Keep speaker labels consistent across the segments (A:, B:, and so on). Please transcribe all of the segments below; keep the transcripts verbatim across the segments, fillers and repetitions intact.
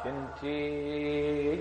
A: انتي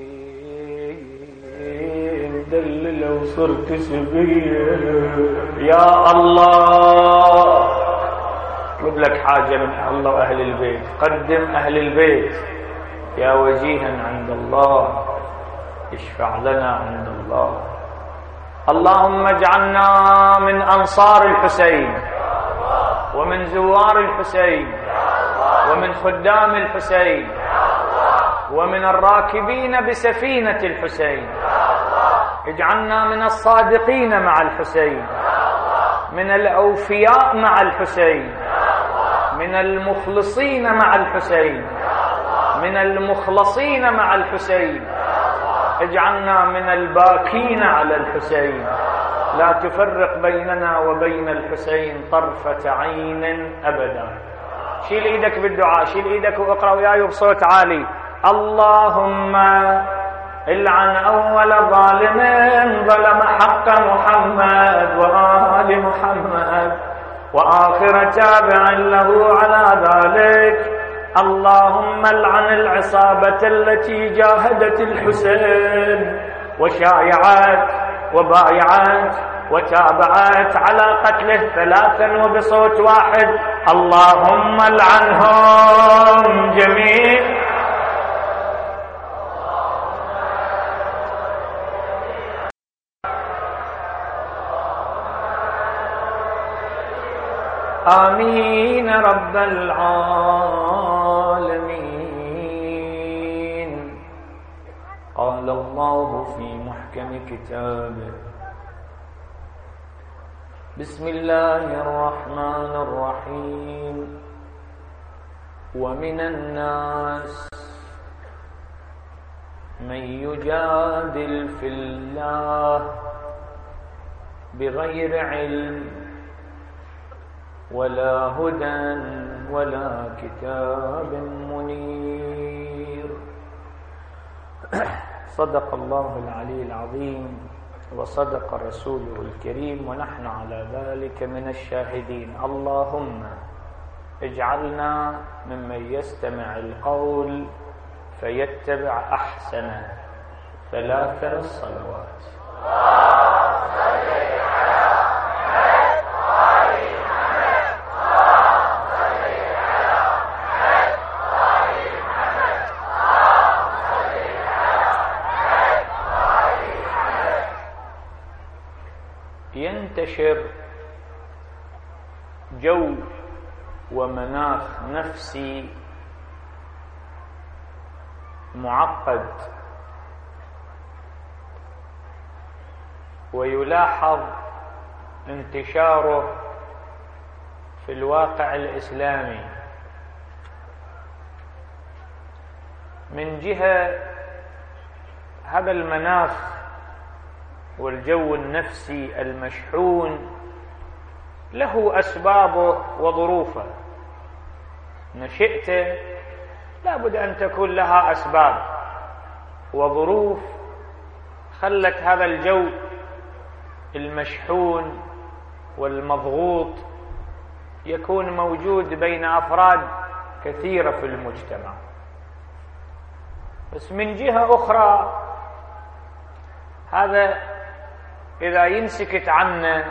A: مدللة وصرت سبية يا الله. اطلب لك حاجة من الله وأهل البيت، قدم أهل البيت يا وجيها عند الله، اشفع لنا عند الله. اللهم اجعلنا من أنصار الحسين ومن زوار الحسين ومن خدام الحسين ومن الراكبين بسفينة الحسين. اجعلنا من الصادقين مع الحسين، من الأوفياء مع الحسين، من المخلصين مع الحسين، من المخلصين مع الحسين. اجعلنا من الباكين على الحسين، لا تفرق بيننا وبين الحسين طرفة عين أبدا. شيل ايدك بالدعاء، شيل ايدك واقرأ وياي بصوت عالي. اللهم العن أول ظالم ظلم حق محمد وآل محمد وآخر تابع له على ذلك. اللهم العن العصابة التي جاهدت الحسين وشايعت وبايعت وتابعت على قتله ثلاثا وبصوت واحد. اللهم العنهم جميعا. آمين رب العالمين. قال الله في محكم كتابه: بسم الله الرحمن الرحيم. ومن الناس من يجادل في الله بغير علم ولا هدى ولا كتاب منير. صدق الله العلي العظيم وصدق رسوله الكريم ونحن على ذلك من الشاهدين. اللهم اجعلنا ممن يستمع القول فيتبع أحسنه. ثلاث الصلوات. ينتشر جو ومناخ نفسي معقد، ويلاحظ انتشاره في الواقع الإسلامي. من جهة هذا المناخ والجو النفسي المشحون له أسبابه وظروفه. نشأته لا بد أن تكون لها أسباب وظروف خلت هذا الجو المشحون والمضغوط يكون موجود بين أفراد كثيرة في المجتمع. بس من جهة أخرى هذا إذا ينسكت عنه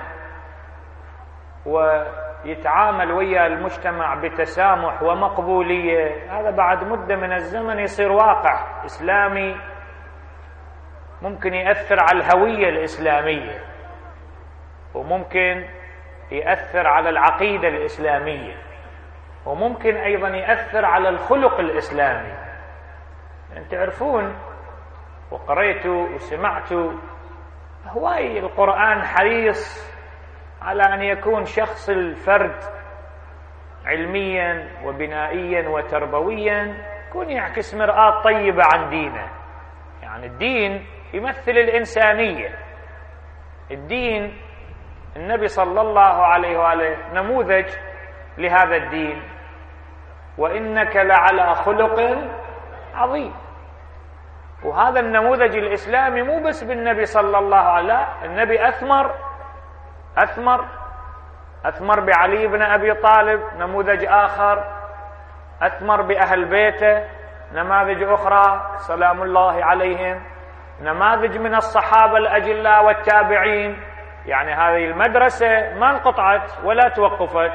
A: ويتعامل ويا المجتمع بتسامح ومقبولية، هذا بعد مدة من الزمن يصير واقع إسلامي ممكن يأثر على الهوية الإسلامية، وممكن يأثر على العقيدة الإسلامية، وممكن أيضا يأثر على الخلق الإسلامي. أنت تعرفون وقريتوا وسمعتوا هواي القرآن حريص على أن يكون شخص الفرد علميا وبنائيا وتربويا يكون يعكس مرآة طيبة عن دينه. يعني الدين يمثل الإنسانية. الدين النبي صلى الله عليه وآله نموذج لهذا الدين. وإنك لعلى خلق عظيم. وهذا النموذج الإسلامي مو بس بالنبي صلى الله عليه وسلم، النبي أثمر أثمر أثمر بعلي بن أبي طالب نموذج آخر، أثمر بأهل بيته نماذج أخرى سلام الله عليهم، نماذج من الصحابة الأجلاء والتابعين. يعني هذه المدرسة ما انقطعت ولا توقفت،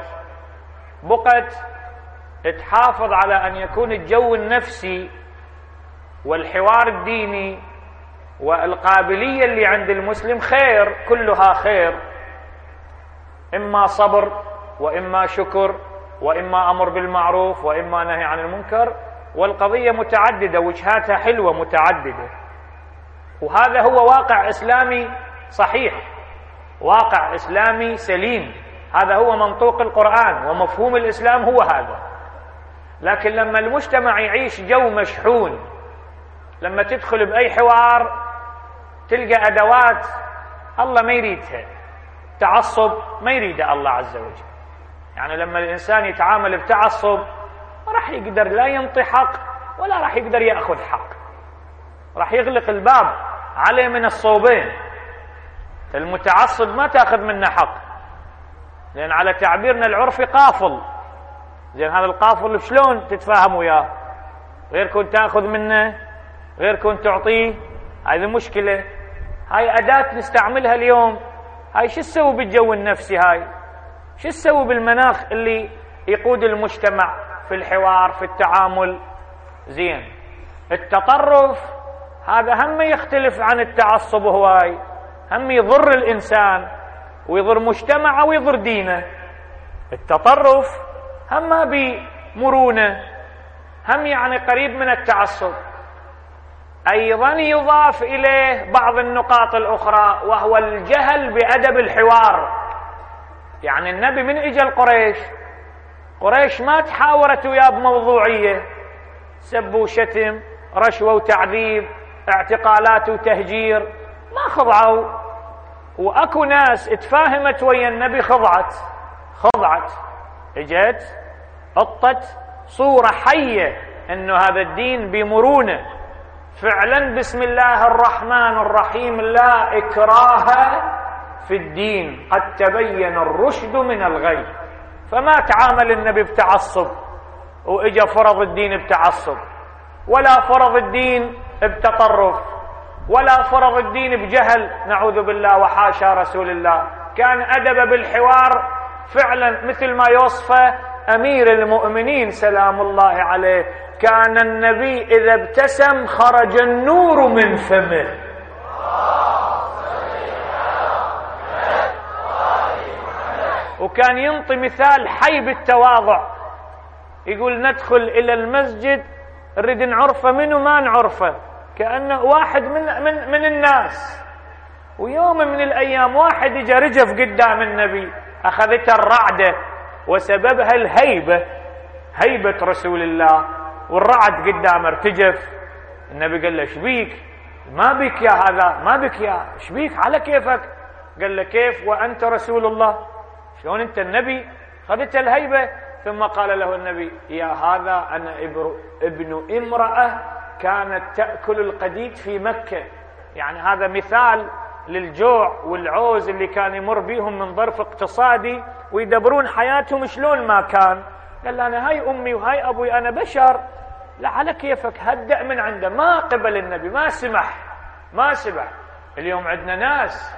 A: بقت تحافظ على أن يكون الجو النفسي والحوار الديني والقابلية اللي عند المسلم خير، كلها خير، إما صبر وإما شكر وإما أمر بالمعروف وإما نهي عن المنكر، والقضية متعددة، وجهاتها حلوة متعددة. وهذا هو واقع إسلامي صحيح، واقع إسلامي سليم، هذا هو منطوق القرآن ومفهوم الإسلام هو هذا. لكن لما المجتمع يعيش جو مشحون، لما تدخل بأي حوار تلقى أدوات الله ما يريدها، تعصب ما يريده الله عز وجل. يعني لما الإنسان يتعامل بتعصب ما راح يقدر لا ينطي حق ولا راح يقدر يأخذ حق، راح يغلق الباب عليه من الصوبين. المتعصب ما تأخذ منه حق، لأن على تعبيرنا العرفي قافل. زين هذا القافل شلون تتفاهم وياه؟ غير كنت تأخذ منه، غير كنت تعطيه، هذه مشكلة. هاي أداة نستعملها اليوم، هاي شو تسوي بالجو النفسي؟ هاي شو تسوي بالمناخ اللي يقود المجتمع في الحوار في التعامل؟ زين التطرف هذا هم يختلف عن التعصب، هواي هم يضر الإنسان ويضر مجتمعه ويضر دينه. التطرف هم ما بمرونة، هم يعني قريب من التعصب. أيضا يضاف إليه بعض النقاط الأخرى، وهو الجهل بأدب الحوار. يعني النبي من إجا القريش، قريش ما تحاورت وياه بموضوعية، سب وشتم، رشوة وتعذيب، اعتقالات وتهجير، ما خضعوا. وأكو ناس اتفاهمت ويا النبي خضعت خضعت اجت حطت صورة حية انه هذا الدين بمرونة فعلا. بسم الله الرحمن الرحيم، لا إكراه في الدين قد تبين الرشد من الغي. فما تعامل النبي بتعصب وإجا فرض الدين بتعصب، ولا فرض الدين بتطرف، ولا فرض الدين بجهل، نعوذ بالله وحاشا رسول الله. كان أدب بالحوار فعلا مثل ما يوصفه أمير المؤمنين سلام الله عليه، كان النبي إذا ابتسم خرج النور من فمه. وكان ينطي مثال حي بالتواضع، يقول ندخل إلى المسجد نريد نعرفه منه ما نعرفه، كأنه واحد من, من, من الناس. ويوم من الأيام واحد اجى رجف قدام النبي، أخذته الرعدة وسببها الهيبة، هيبة رسول الله، والرعد قدامه ارتجف. النبي قال له شبيك؟ ما بك يا هذا، ما بك يا شبيك، على كيفك؟ قال له كيف وأنت رسول الله؟ شلون أنت النبي؟ خذت الهيبة. ثم قال له النبي يا هذا أنا ابن امرأة كانت تأكل القديد في مكة. يعني هذا مثال للجوع والعوز اللي كان يمر بيهم من ظرف اقتصادي، ويدبرون حياتهم شلون ما كان. قال أنا هاي أمي وهاي أبوي، أنا بشر، لا على كيفك، هدأ من عنده. ما قبل النبي، ما سمح ما سمح. اليوم عندنا ناس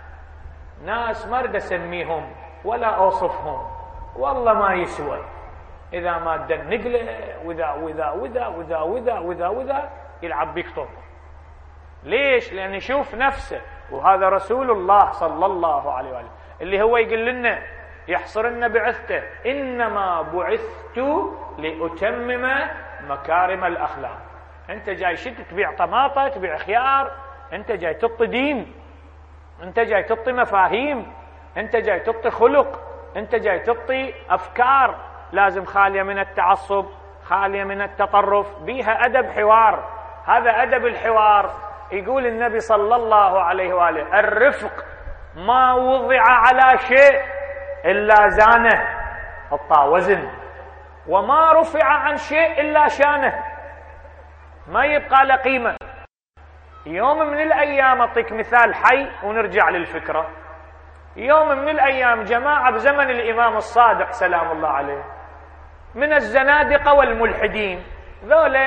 A: ناس ما أريد أسميهم ولا أوصفهم، والله ما يسوى. إذا ما دنق له وذا وذا وذا وذا وذا وذا وذا يلعب بيك طب. ليش؟ لأن يشوف نفسه. وهذا رسول الله صلى الله عليه وآله اللي هو يقول لنا يحصر لنا بعثته، إنما بعثت لأتمم مكارم الأخلاق. أنت جاي شد تبيع طماطة، تبيع خيار، أنت جاي تعطي دين، أنت جاي تعطي مفاهيم، أنت جاي تعطي خلق، أنت جاي تعطي أفكار لازم خالية من التعصب، خالية من التطرف، بيها أدب حوار. هذا أدب الحوار. يقول النبي صلى الله عليه وآله الرفق ما وضع على شيء إلا زانه، حطه وزن، وما رفع عن شيء إلا شانه، ما يبقى له قيمة. يوم من الأيام أعطيك مثال حي ونرجع للفكرة. يوم من الأيام جماعة بزمن الإمام الصادق سلام الله عليه من الزنادقة والملحدين، ذولا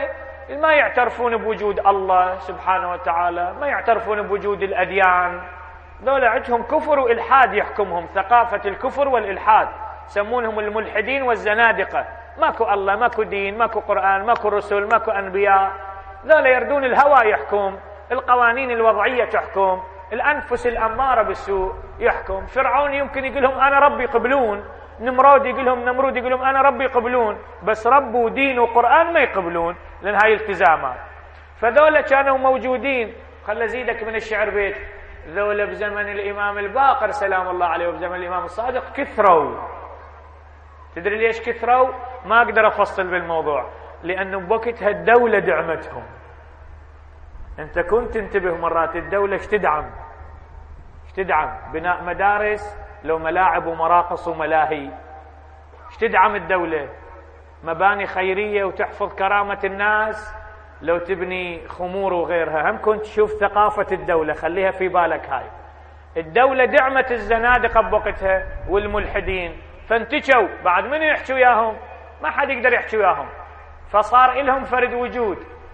A: ما يعترفون بوجود الله سبحانه وتعالى، ما يعترفون بوجود الأديان، ذولا عندهم كفر وإلحاد يحكمهم، ثقافة الكفر والإلحاد، يسمونهم الملحدين والزنادقة. ماكو الله، ماكو دين، ماكو قرآن، ماكو رسل، ماكو أنبياء، ذولا يردون الهوى يحكم، القوانين الوضعية تحكم، الأنفس الأمارة بالسوء يحكم. فرعون يمكن يقول لهم أنا ربي يقبلون، نمرود يقول لهم نمرود يقول لهم أنا ربي يقبلون، بس رب ودين وقرآن ما يقبلون، لأن هاي التزامات. فذولا كانوا موجودين. خل أزيدك من الشعر بيت، ذولا بزمن الإمام الباقر سلام الله عليه وبزمن الإمام الصادق كثروا. تدري ليش كثروا؟ ما أقدر أفصل بالموضوع، لأنه بوقتها الدولة دعمتهم. أنت كنت تنتبه مرات الدولة ايش تدعم؟ ايش تدعم؟ بناء مدارس، لو ملاعب ومراقص وملاهي. ايش تدعم الدولة؟ مباني خيرية وتحفظ كرامة الناس، لو تبني خمور وغيرها. هم كنت تشوف ثقافة الدولة، خليها في بالك هاي. الدولة دعمت الزنادقة بوقتها والملحدين، فانتشوا. بعد من يحكوا وياهم؟ ما حد يقدر يحكي وياهم، فصار لهم فرد وجود.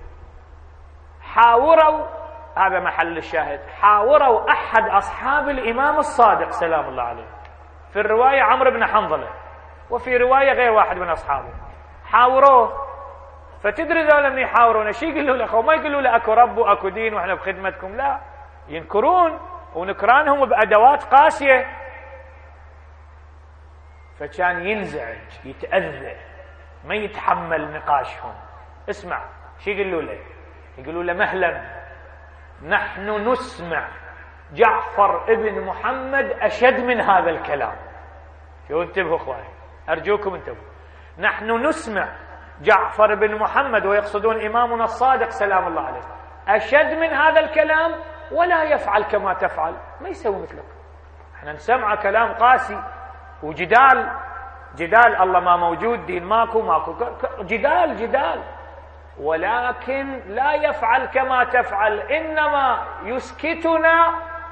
A: حاوروا، هذا محل الشاهد، حاوروا أحد أصحاب الإمام الصادق سلام الله عليه، في الرواية عمرو بن حنظلة، وفي رواية غير واحد من أصحابه، حاوروه. فتدري ذولا من يحاورونه شي يقولوا له؟ ما يقولوا له أكو رب وأكو دين وإحنا بخدمتكم، لا، ينكرون، ونكرانهم بأدوات قاسية. فكان ينزعج، يتأذى، ما يتحمل نقاشهم. اسمع شي يقولوا له؟ يقولوا له مهلا، نحن نسمع جعفر ابن محمد أشد من هذا الكلام. شو انتبهوا اخواني، أرجوكم انتبهوا. نحن نسمع جعفر بن محمد، ويقصدون إمامنا الصادق سلام الله عليه، أشد من هذا الكلام، ولا يفعل كما تفعل، ما يسوي مثلك. احنا نسمع كلام قاسي وجدال، جدال الله ما موجود، دين ماكو، ماكو جدال جدال، ولكن لا يفعل كما تفعل، إنما يسكتنا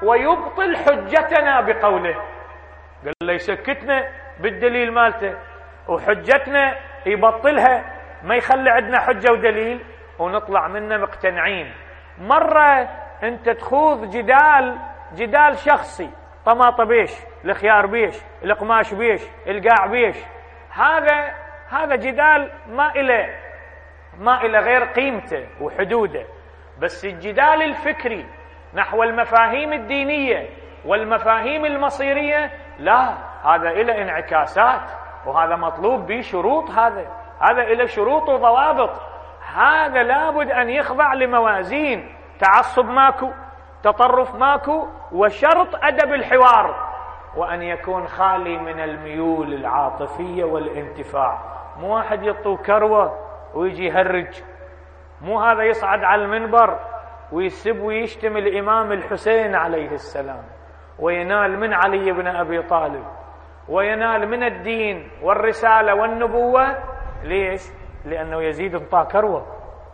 A: ويبطل حجتنا بقوله. قال له يسكتنا بالدليل مالته، وحجتنا يبطلها، ما يخلي عندنا حجة ودليل، ونطلع منه مقتنعين. مرة انت تخوض جدال، جدال شخصي، طماطة بيش، الخيار بيش، القماش بيش، القاع بيش، هذا هذا جدال ما إله ما إلى غير قيمته وحدوده. بس الجدال الفكري نحو المفاهيم الدينية والمفاهيم المصيرية، لا، هذا إلى انعكاسات، وهذا مطلوب به شروط، هذا هذا إلى شروط وضوابط. هذا لابد أن يخضع لموازين، تعصب ماكو، تطرف ماكو، وشرط أدب الحوار، وأن يكون خالي من الميول العاطفية والانتفاع. مو واحد يطو كروة ويجي يهرج، مو هذا يصعد على المنبر ويسب ويشتم الإمام الحسين عليه السلام، وينال من علي بن أبي طالب، وينال من الدين والرسالة والنبوة. ليش؟ لأنه يزيد انطاه كروة،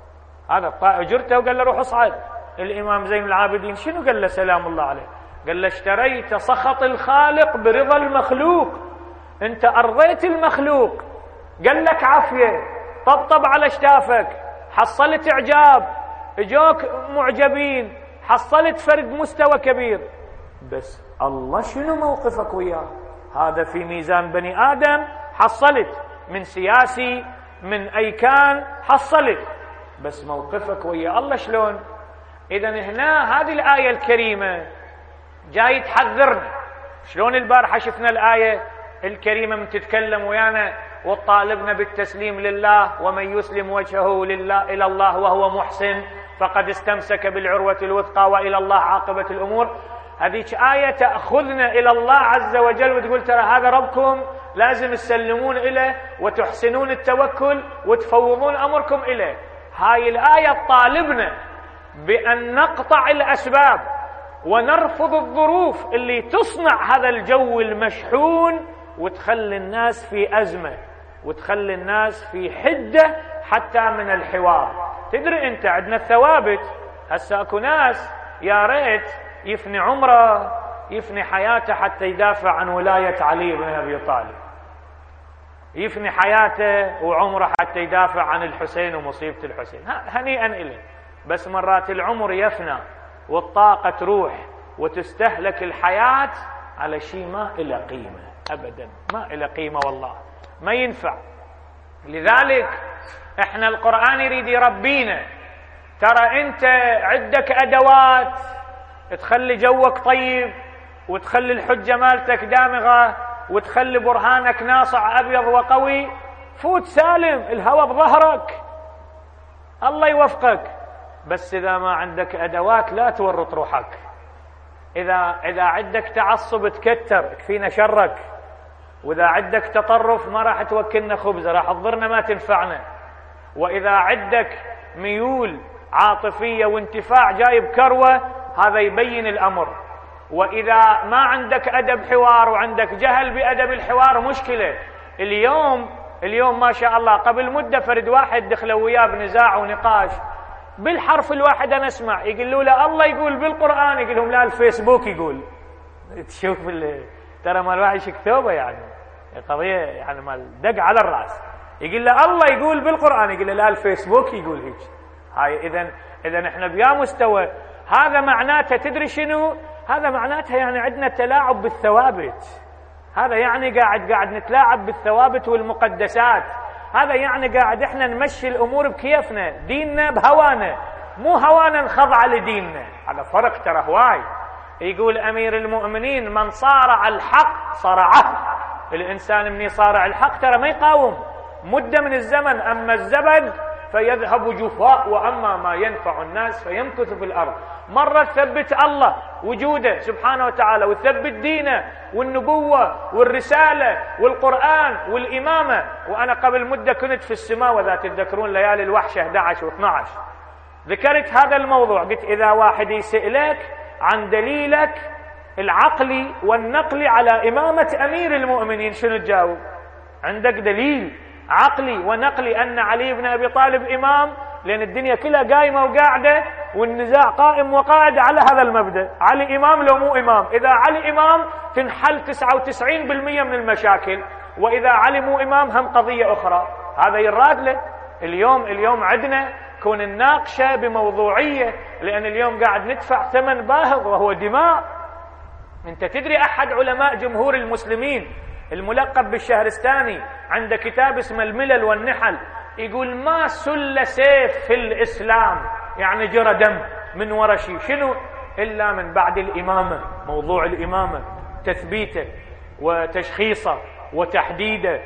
A: هذا طاء اجرته وقال له روح اصعد. الإمام زين العابدين شنو قال له سلام الله عليه؟ قال له اشتريت سخط الخالق برضا المخلوق، انت أرضيت المخلوق، قال لك عافية، طبطب على شتافك، حصلت إعجاب، اجوك معجبين، حصلت فرد مستوى كبير، بس الله شنو موقفك وياه؟ هذا في ميزان بني آدم حصلت، من سياسي من أي كان حصلت، بس موقفك ويا الله شلون؟ إذن هنا هذه الآية الكريمة جاي تحذرنا. شلون البارحة شفنا الآية الكريمة من تتكلم ويانا وطالبنا بالتسليم لله، ومن يسلم وجهه لله إلى الله وهو محسن فقد استمسك بالعروة الوثقى وإلى الله عاقبة الأمور. هذيك آية تأخذنا إلى الله عز وجل وتقول ترى هذا ربكم، لازم تسلمون إليه وتحسنون التوكل وتفوضون أمركم إليه. هاي الآية تطالبنا بأن نقطع الأسباب ونرفض الظروف اللي تصنع هذا الجو المشحون وتخلي الناس في أزمة وتخلي الناس في حدة حتى من الحوار. تدري أنت عندنا الثوابت، هسا أكو ناس يا ريت يفني عمره يفني حياته حتى يدافع عن ولاية علي بن أبي طالب. يفني حياته وعمره حتى يدافع عن الحسين ومصيبة الحسين، هنيئا إله. بس مرات العمر يفنى والطاقة تروح وتستهلك الحياة على شيء ما إلى قيمة أبدا، ما إلى قيمة والله، ما ينفع. لذلك احنا القرآن يريد يربينا، ترى انت عندك أدوات تخلي جوك طيب وتخلي الحجة مالتك دامغة وتخلي برهانك ناصع أبيض وقوي، فوت سالم، الهوى بظهرك، الله يوفقك. بس إذا ما عندك أدوات لا تورط روحك. إذا إذا عندك تعصب تكتر، كفينا شرك. وإذا عندك تطرف ما راح توكلنا خبزة، راح تضرنا ما تنفعنا. وإذا عندك ميول عاطفية وانتفاع جايب كروة، هذا يبين الأمر. وإذا ما عندك أدب حوار وعندك جهل بأدب الحوار، مشكلة. اليوم اليوم ما شاء الله، قبل مدة فرد واحد دخلوا وياه بنزاع ونقاش بالحرف الواحد، أنا أسمع يقولوا له الله يقول بالقرآن، يقول لهم لا الفيسبوك يقول. تشوف ترى مال واحد يكتبه، يعني قضية يعني مال دق على الرأس. يقول له الله يقول بالقرآن، يقول له لا الفيسبوك يقول هيك. هاي إذن إذن إحنا بيا مستوى. هذا معناته تدري شنو؟ هذا معناته يعني عندنا تلاعب بالثوابت. هذا يعني قاعد قاعد نتلاعب بالثوابت والمقدسات. هذا يعني قاعد احنا نمشي الامور بكيفنا، ديننا بهوانا، مو هوانا نخضع لديننا. هذا فرق ترى هواي. يقول امير المؤمنين من صارع الحق صرعه. الانسان من يصارع الحق ترى ما يقاوم مده من الزمن، اما الزبد فيذهب جفاء، واما ما ينفع الناس فيمكث في الارض. مره تثبت الله وجوده سبحانه وتعالى، وتثبت دينه والنبوه والرساله والقران والامامه. وانا قبل مده كنت في السماء، وذا تتذكرون ليالي الوحشه احد عشر واثني عشر، ذكرت هذا الموضوع. قلت اذا واحد يسألك عن دليلك العقلي والنقلي على امامه امير المؤمنين، شنو تجاوب؟ عندك دليل عقلي ونقلي أن علي بن أبي طالب إمام؟ لأن الدنيا كلها قايمة وقاعدة والنزاع قائم وقاعد على هذا المبدأ، علي إمام لو مو إمام. إذا علي إمام تنحل تسعة وتسعين بالمئة من المشاكل، وإذا علي مو إمام هم قضية أخرى. هذا يراد له. اليوم اليوم عندنا كون الناقشة بموضوعية، لأن اليوم قاعد ندفع ثمن باهظ وهو دماء. أنت تدري أحد علماء جمهور المسلمين الملقب بالشهرستاني عنده كتاب اسمه الملل والنحل، يقول ما سل سيف في الإسلام، يعني جرى دم من ورا شيء، شنو؟ إلا من بعد الإمامة. موضوع الإمامة تثبيته وتشخيصه وتحديده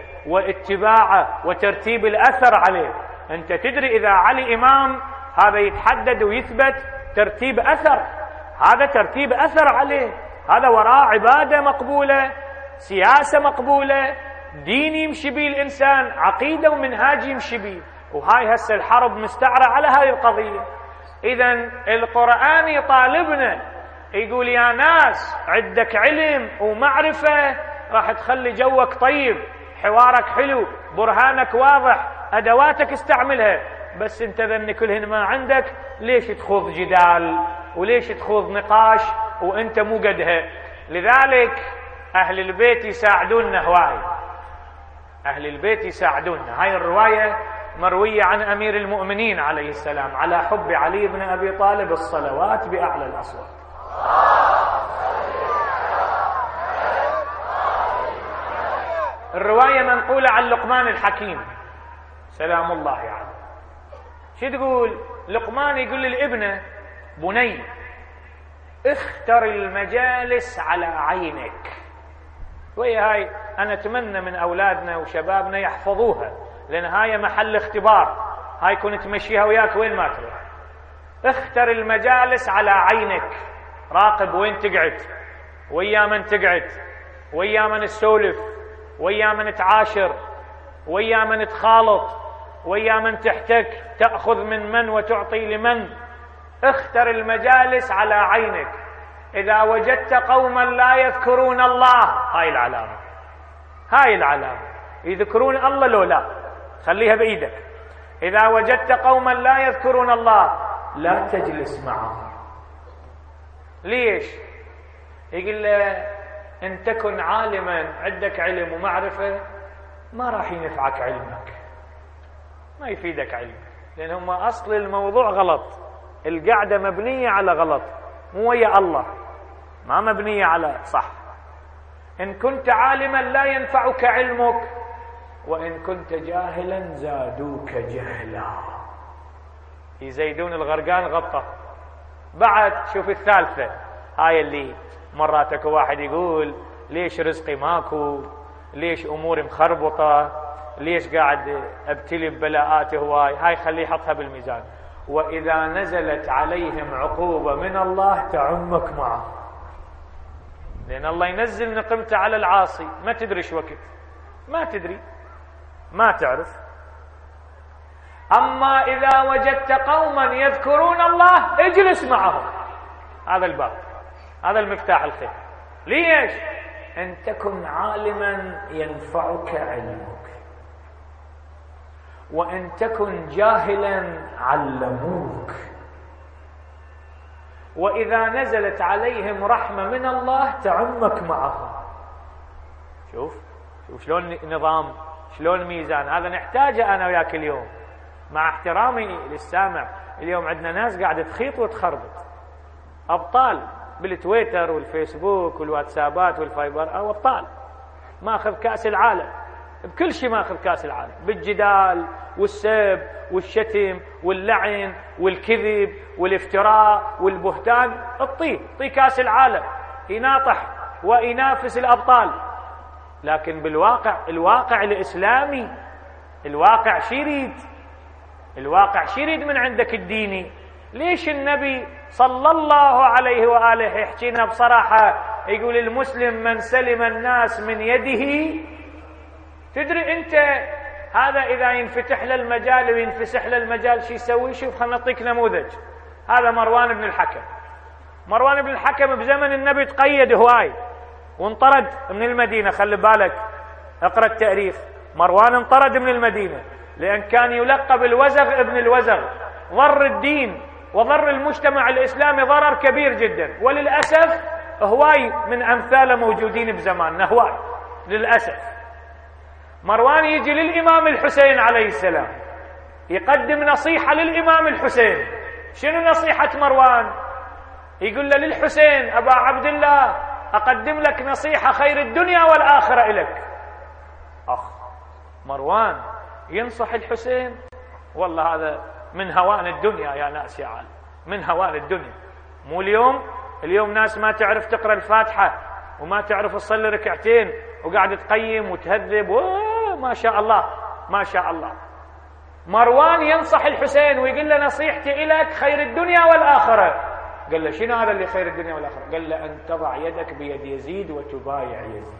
A: واتباعه وترتيب الأثر عليه. أنت تدري إذا علي إمام هذا يتحدد ويثبت ترتيب أثر، هذا ترتيب أثر عليه، هذا وراء عبادة مقبولة، سياسة مقبولة، دين يمشي به الإنسان، عقيدة ومنهاج يمشي به. وهاي هسه الحرب مستعرة على هاي القضية. إذن القرآن يطالبنا، يقول يا ناس عندك علم ومعرفة راح تخلي جوك طيب، حوارك حلو، برهانك واضح، أدواتك استعملها. بس انت ذن كلهن ما عندك، ليش تخوض جدال وليش تخوض نقاش وانت مو قدها؟ لذلك أهل البيت يساعدوننا هواي، أهل البيت يساعدوننا. هاي الرواية مروية عن أمير المؤمنين عليه السلام على حب علي بن أبي طالب الصلوات بأعلى الأصوات. الرواية منقولة عن لقمان الحكيم سلام الله عليه. يعني. شو تقول؟ لقمان يقول للابنة بني اختر المجالس على عينك. وهي هاي أنا أتمنى من أولادنا وشبابنا يحفظوها، لأن هاي محل اختبار. هاي كنت تمشيها وياك وين ما تروح. اختر المجالس على عينك، راقب وين تقعد، ويا من تقعد، ويا من تسولف، ويا من تعاشر، ويا من تخالط، ويا من تحتك، تأخذ من من وتعطي لمن. اختر المجالس على عينك. إذا وجدت قوما لا يذكرون الله، هاي العلامة، هاي العلامة، يذكرون الله لو لا، خليها بإيدك. إذا وجدت قوما لا يذكرون الله لا تجلس معهم. ليش؟ يقول له إن تكن عالما، عندك علم ومعرفة، ما راح ينفعك علمك، ما يفيدك علمك، لأن هم أصل الموضوع غلط. القعدة مبنية على غلط، مو ويا الله، ما مبنية على صح. إن كنت عالما لا ينفعك علمك، وإن كنت جاهلا زادوك جهلا. يزيدون الغرقان غطة. بعد شوف الثالثة، هاي اللي مرات اكو واحد يقول ليش رزقي ماكو، ليش أموري مخربطة، ليش قاعد ابتلي ببلاءات هواي. هاي خليه يحطها بالميزان. وإذا نزلت عليهم عقوبة من الله تعمك معه، لأن الله ينزل نقمته على العاصي، ما تدري شو وقت، ما تدري، ما تعرف. أما إذا وجدت قوما يذكرون الله اجلس معهم. هذا الباب، هذا المفتاح الخير. ليش؟ أن تكن عالما ينفعك علمك، وإن تكن جاهلا علموك. وإذا نزلت عليهم رحمة من الله تعمك معهم. شوف شوف شلون نظام، شلون ميزان. هذا نحتاجه أنا وياك اليوم، مع احترامي للسامع. اليوم عندنا ناس قاعدة تخيط وتخربط، أبطال بالتويتر والفيسبوك والواتسابات والفايبر، أو أبطال ماخذ كأس العالم بكل شيء، ماخذ كأس العالم بالجدال والسب والشتم واللعن والكذب والافتراء والبهتان. اطيه اطيه كأس العالم، يناطح وينافس الأبطال. لكن بالواقع، الواقع الإسلامي، الواقع شي يريد؟ الواقع شي يريد من عندك الديني؟ ليش النبي صلى الله عليه وآله يحكينا بصراحة، يقول المسلم من سلم الناس من يده. تدري أنت هذا إذا ينفتح له المجال وينفسح له المجال شو يسوي؟ شوف خلنا نعطيك نموذج. هذا مروان بن الحكم. مروان بن الحكم بزمن النبي تقيد هواي وانطرد من المدينة. خلي بالك، اقرأ التاريخ. مروان انطرد من المدينة لأن كان يلقب الوزغ ابن الوزغ. ضر الدين وضر المجتمع الإسلامي ضرر كبير جدا، وللأسف هواي من أمثاله موجودين بزماننا، هواي للأسف. مروان يجي للإمام الحسين عليه السلام يقدم نصيحة للإمام الحسين. شنو نصيحة مروان؟ يقول له للحسين أبا عبد الله أقدم لك نصيحة خير الدنيا والآخرة إلك. أخ، مروان ينصح الحسين؟ والله هذا من هوان الدنيا يا ناس يا عالم، من هوان الدنيا. مو اليوم، اليوم ناس ما تعرف تقرأ الفاتحة وما تعرف تصلي ركعتين وقاعد تقيم وتهذب، ما شاء الله ما شاء الله. مروان ينصح الحسين ويقول له نصيحتي إليك خير الدنيا والآخرة. قال له شنو هذا اللي خير الدنيا والآخرة؟ قال له أن تضع يدك بيد يزيد وتبايع يزيد.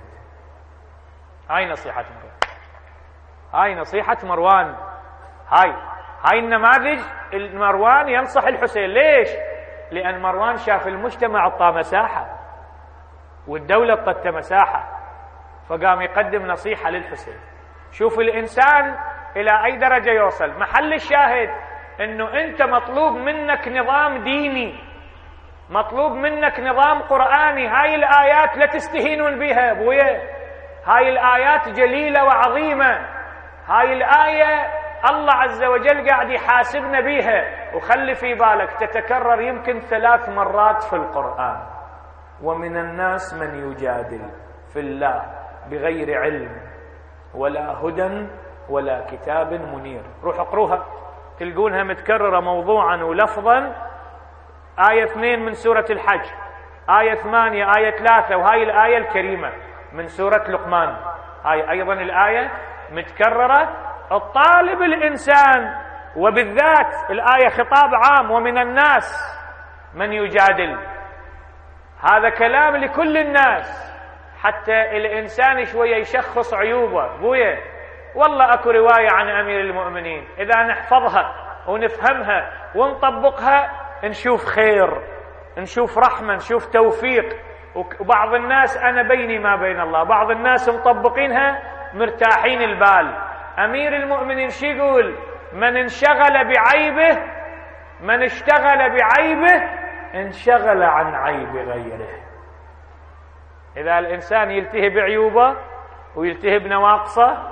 A: هاي نصيحة مروان، هاي نصيحة مروان، هاي هاي النماذج. مروان ينصح الحسين. ليش؟ لأن مروان شاف المجتمع اعطى مساحة والدولة اعطته مساحة، فقام يقدم نصيحة للحسين. شوف الإنسان إلى أي درجة يوصل. محل الشاهد أنه أنت مطلوب منك نظام ديني، مطلوب منك نظام قرآني. هاي الآيات لا تستهينون بها بويا، هاي الآيات جليلة وعظيمة. هاي الآية الله عز وجل قاعد يحاسبنا بيها، وخلي في بالك تتكرر يمكن ثلاث مرات في القرآن. ومن الناس من يجادل في الله بغير علم ولا هدى ولا كتاب منير. روح اقروها تلقونها متكررة موضوعا ولفظا. آية اثنين من سورة الحج، آية ثمانية، آية ثلاثة، وهاي الآية الكريمة من سورة لقمان. هاي أيضا الآية متكررة. الطالب الإنسان، وبالذات الآية خطاب عام، ومن الناس من يجادل. هذا كلام لكل الناس، حتى الإنسان شوية يشخص عيوبه. بويا والله أكو رواية عن أمير المؤمنين إذا نحفظها ونفهمها ونطبقها نشوف خير، نشوف رحمة، نشوف توفيق. وبعض الناس أنا بيني ما بين الله، بعض الناس مطبقينها مرتاحين البال. أمير المؤمنين شو يقول؟ من انشغل بعيبه، من اشتغل بعيبه انشغل عن عيب غيره. إذا الإنسان يلتهي بعيوبه ويلتهي بنواقصه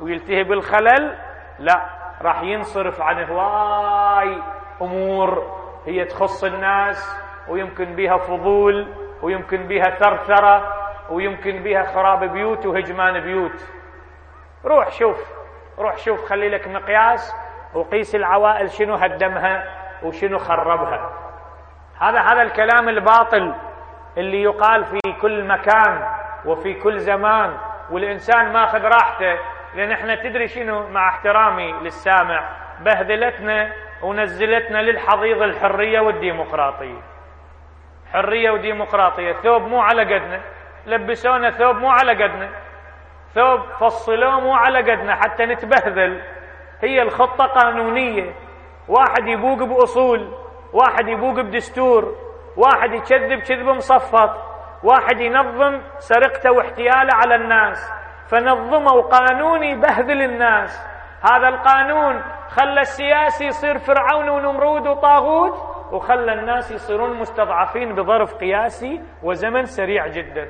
A: ويلتهب الخلل، لا، راح ينصرف عن هواي أمور هي تخص الناس، ويمكن بها فضول، ويمكن بها ثرثرة، ويمكن بها خراب بيوت وهجمان بيوت. روح شوف، روح شوف، خلي لك مقياس وقيس العوائل شنو هدمها وشنو خربها. هذا هذا الكلام الباطل اللي يقال في كل مكان وفي كل زمان، والإنسان ما أخذ راحته. لأن احنا تدري شنو، مع احترامي للسامع، بهذلتنا ونزلتنا للحضيض الحرية والديمقراطية. حرية وديمقراطية، ثوب مو على قدنا، لبسونا ثوب مو على قدنا، ثوب فصلوه مو على قدنا حتى نتبهذل. هي الخطة قانونية، واحد يبوق بأصول، واحد يبوق بدستور، واحد يكذب كذب مصفط، واحد ينظم سرقته واحتياله على الناس، فنظموا قانون يبهذل الناس. هذا القانون خلى السياسي يصير فرعون ونمرود وطاغوت، وخلى الناس يصيرون مستضعفين بظرف قياسي وزمن سريع جدا.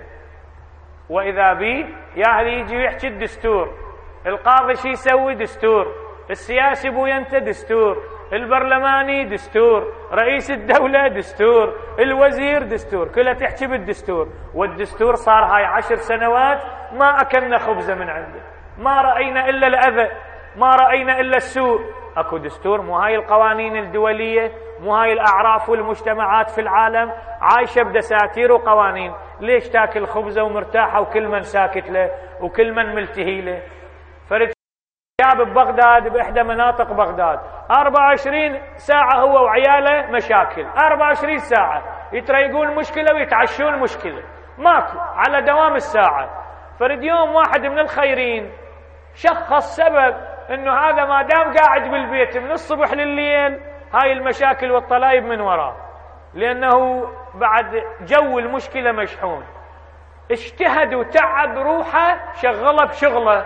A: وإذا بي يا يجي يحكي الدستور، القاضي شي يسوي دستور، السياسي بو ينت دستور، البرلماني دستور، رئيس الدولة دستور، الوزير دستور، كلها تحكي بالدستور. والدستور صار هاي عشر سنوات ما أكلنا خبزة من عنده، ما رأينا إلا الأذى، ما رأينا إلا السوء. أكو دستور؟ مو هاي القوانين الدولية، مو هاي الأعراف والمجتمعات في العالم عايشة بدساتير وقوانين. ليش تاكل خبزة ومرتاحة وكل من ساكت له وكل من ملتهي له؟ فرد شاب ببغداد، بإحدى مناطق بغداد، أربعة وعشرين ساعة هو وعياله مشاكل، أربعة وعشرين ساعة يتريقون مشكلة ويتعشون مشكلة، ماكو، على دوام الساعة. فرد يوم واحد من الخيرين شخص سبب انه هذا ما دام قاعد بالبيت من الصبح لليل هاي المشاكل والطلايب من وراه، لانه بعد جو المشكلة مشحون. اجتهد وتعب روحه، شغله بشغله،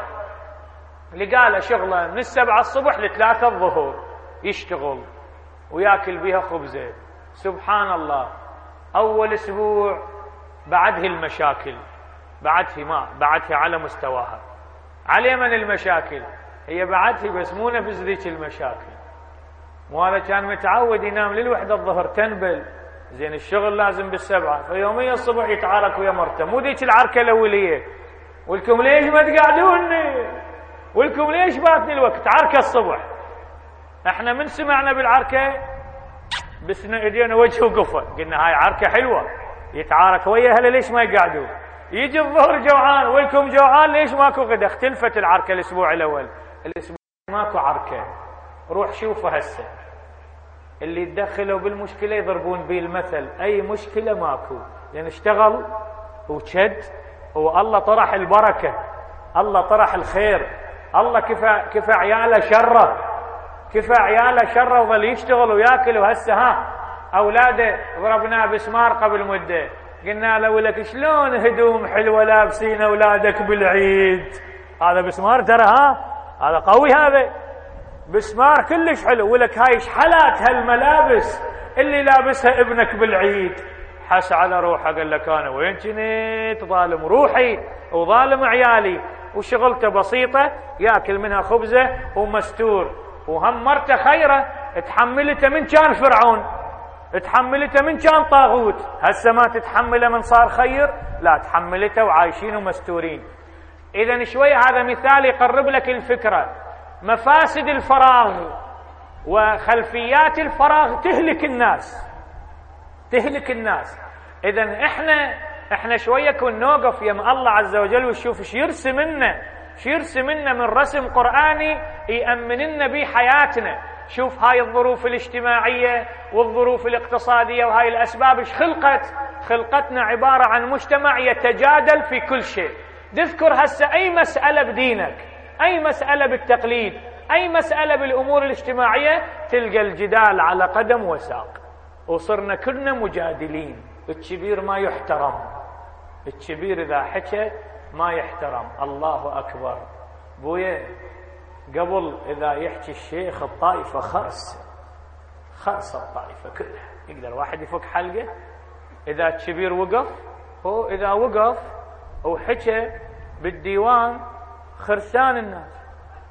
A: لقاله شغله من السبعة الصبح لثلاثة الظهر يشتغل وياكل بها خبزة. سبحان الله، اول اسبوع بعده المشاكل، بعده ما بعده على مستواها. على من المشاكل؟ هي بعده بس مو نفس ذيك المشاكل. وهذا كان متعود ينام للوحدة الظهر تنبل، زين الشغل لازم بالسبعة، فيوميا الصبح يتعارك ويا مرته. مو ذيك العركة الأولية، ولكم ليش ما تقعدوني، ولكم ليش باتني الوقت، عركة الصبح. احنا من سمعنا بالعركة بسنا ايدينا وجه وقفة، قلنا هاي عركة حلوة، يتعارك ويا هلا ليش ما يقعدون. يجي الظهر جوعان، ولكم جوعان ليش ماكو غدا. اختلفت العركة الاسبوع الاول، الاسبوع ماكو عركة. روح شوفوا هسه اللي يتدخلوا بالمشكلة يضربون به المثل، اي مشكلة ماكو، لان اشتغل وشد والله طرح البركة، الله طرح الخير، الله كفى كفى عياله شره، كفى عياله شره وظل يشتغل وياكل. وهسه ها اولاده ضربناه بسمار قبل مده، قلنا له ولك شلون هدوم حلوه لابسين اولادك بالعيد، هذا بسمار ترى، ها هذا قوي، هذا بسمار كلش حلو. ولك هاي شحلات هالملابس اللي لابسها ابنك بالعيد. حس على روحه، قال لك انا وين كنت ظالم روحي وظالم عيالي، وشغلته بسيطة ياكل منها خبزة ومستور. وهم مرته خيرة، تحملته من كان فرعون، تحملته من كان طاغوت، هسه ما تتحمله من صار خير، لا تحملته وعايشين ومستورين. إذن شوي هذا مثال يقرب لك الفكرة. مفاسد الفراغ وخلفيات الفراغ تهلك الناس، تهلك الناس. إذن احنا احنا شويه كن نوقف يم الله عز وجل ونشوف ايش يرسم لنا، ايش يرسم لنا من رسم قرآني يأمن لنا به حياتنا. شوف هاي الظروف الاجتماعية والظروف الاقتصادية وهاي الأسباب ايش خلقت؟ خلقتنا عبارة عن مجتمع يتجادل في كل شيء. تذكر هسه أي مسألة بدينك، أي مسألة بالتقليد، أي مسألة بالأمور الاجتماعية، تلقى الجدال على قدم وساق، وصرنا كلنا مجادلين. الكبير ما يحترم، الكبير إذا حكى ما يحترم. الله أكبر بويا، قبل إذا يحكي الشيخ الطائفة خرس، خرس الطائفة كلها، يقدر واحد يفك حلقة. إذا الكبير وقف، هو إذا وقف وحكى بالديوان خرسان الناس،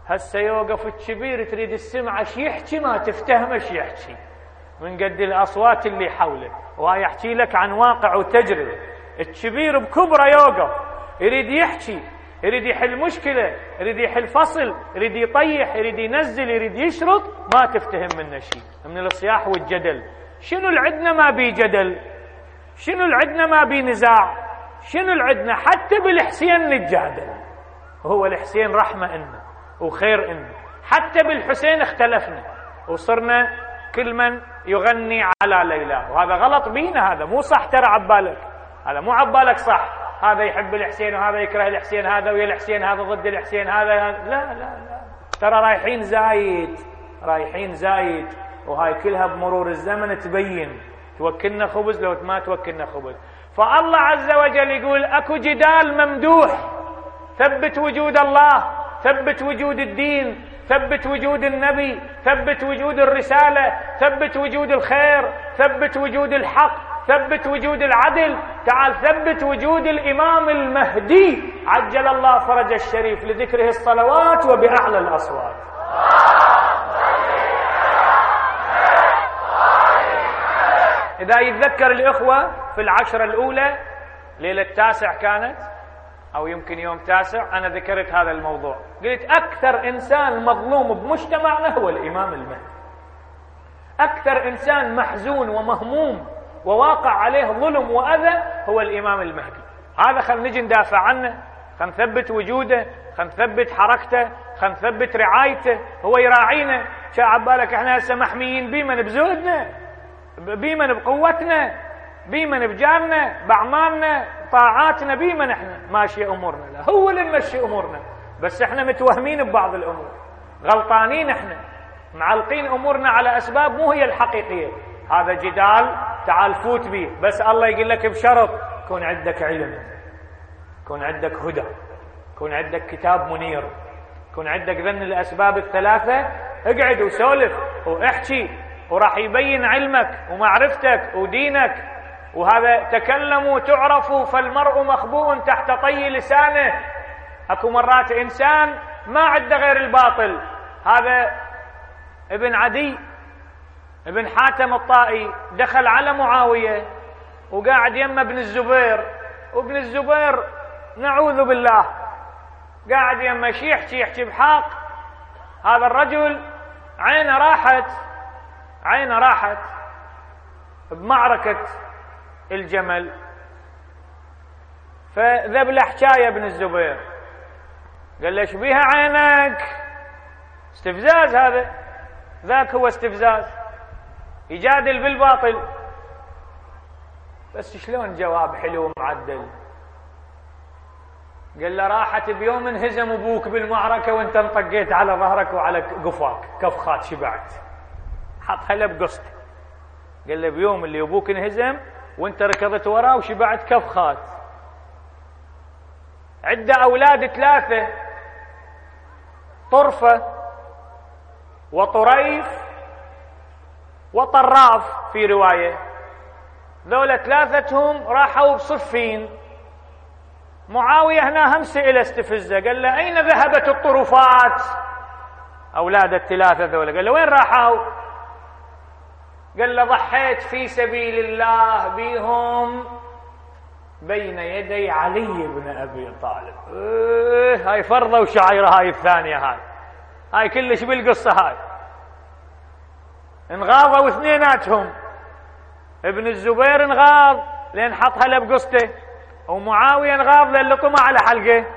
A: هسه يوقف الكبير تريد السمعة ايش يحكي ما تفتهم ايش يحكي من قد الأصوات اللي حوله، وهاي يحكي لك عن واقع وتجربة. الكبير بكبره يوقف يريد يحكي، يريد يحل مشكلة، يريد يحل فصل، يريد يطيح، يريد ينزل، يريد يشرط، ما تفتهم منه شيء من الصياح والجدل. شنو العدنا ما بي جدل؟ شنو العدنا ما بي نزاع؟ شنو العدنا؟ حتى بالحسين نتجادل، وهو الحسين رحمة إنه وخير إنه. حتى بالحسين اختلفنا وصرنا كل من يغني على ليلى، وهذا غلط بينا، هذا مو صح ترى عبالك، هذا مو عبالك صح. هذا يحب الحسين وهذا يكره الحسين، هذا ويا الحسين، هذا ضد الحسين، هذا لا لا لا، ترى رايحين زايد، رايحين زايد، وهاي كلها بمرور الزمن تبين توكلنا خبز لو ما توكلنا خبز. فالله عز وجل يقول اكو جدال ممدوح، ثبت وجود الله، ثبت وجود الدين، ثبت وجود النبي، ثبت وجود الرسالة، ثبت وجود الخير، ثبت وجود الحق، ثبت وجود العدل. تعال ثبت وجود الإمام المهدي عجل الله فرج الشريف لذكره الصلوات وبأعلى الأصوات. إذا يتذكر الإخوة في العشرة الأولى ليلة التاسع كانت أو يمكن يوم تاسع، أنا ذكرت هذا الموضوع، قلت أكثر إنسان مظلوم بمجتمعنا هو الإمام المهدي. أكثر إنسان محزون ومهموم وواقع عليه ظلم وأذى هو الإمام المهدي. هذا خل نجي ندافع عنه، خل نثبت وجوده، خل نثبت حركته، خل نثبت رعايته، هو يراعينا. شاعب بالك احنا هسه محميين بيمن بزودنا، بيمن بقوتنا، بيمن بجارنا، بأعمالنا، طاعاتنا، بيمن احنا ماشي أمورنا. لا، هو اللي ماشي أمورنا، بس احنا متوهمين ببعض الأمور، غلطانين احنا، معلقين أمورنا على أسباب مو هي الحقيقية. هذا جدال تعال فوت به، بس الله يقول لك بشرط يكون عندك علم، يكون عندك هدى، يكون عندك كتاب منير، يكون عندك ذن الأسباب الثلاثة. اقعد وسولف واحكي، وراح يبين علمك ومعرفتك ودينك. وهذا تكلموا تعرفوا فالمرء مخبوء تحت طي لسانه. اكو مرات انسان ما عنده غير الباطل. هذا ابن عدي ابن حاتم الطائي دخل على معاوية وقاعد يم ابن الزبير، وابن الزبير نعوذ بالله قاعد يم شي يحكي يحكي بحاق. هذا الرجل عينه راحت، عينه راحت بمعركة الجمل، فذبل حكاية ابن الزبير، قال له ايش بيها عينك؟ استفزاز هذا، ذاك هو استفزاز، يجادل بالباطل. بس شلون جواب حلو معدل؟ قال له راحت بيوم انهزم ابوك بالمعركة وانت انطقيت على ظهرك وعلى قفاك كفخات شبعت، حطها له بقصته. قال له بيوم اللي ابوك انهزم وانت ركضت وراه وشبعت كفخات. عنده اولاد ثلاثة، طرفة وطريف وطراف في رواية، ذولا ثلاثتهم راحوا بصفين. معاوية هنا هم سئل استفزه، قال له أين ذهبت الطرفات؟ أولاد الثلاثة ذولا، قال له وين راحوا؟ قال له ضحيت في سبيل الله بهم بين يدي علي بن أبي طالب. إيه هاي فرضة وشعيرة، هاي الثانية، هاي هاي كلش بالقصة. هاي انغاضوا اثنيناتهم، ابن الزبير انغاض لين حطها له بقصته، ومعاوية انغاض لين لطمه على حلقه.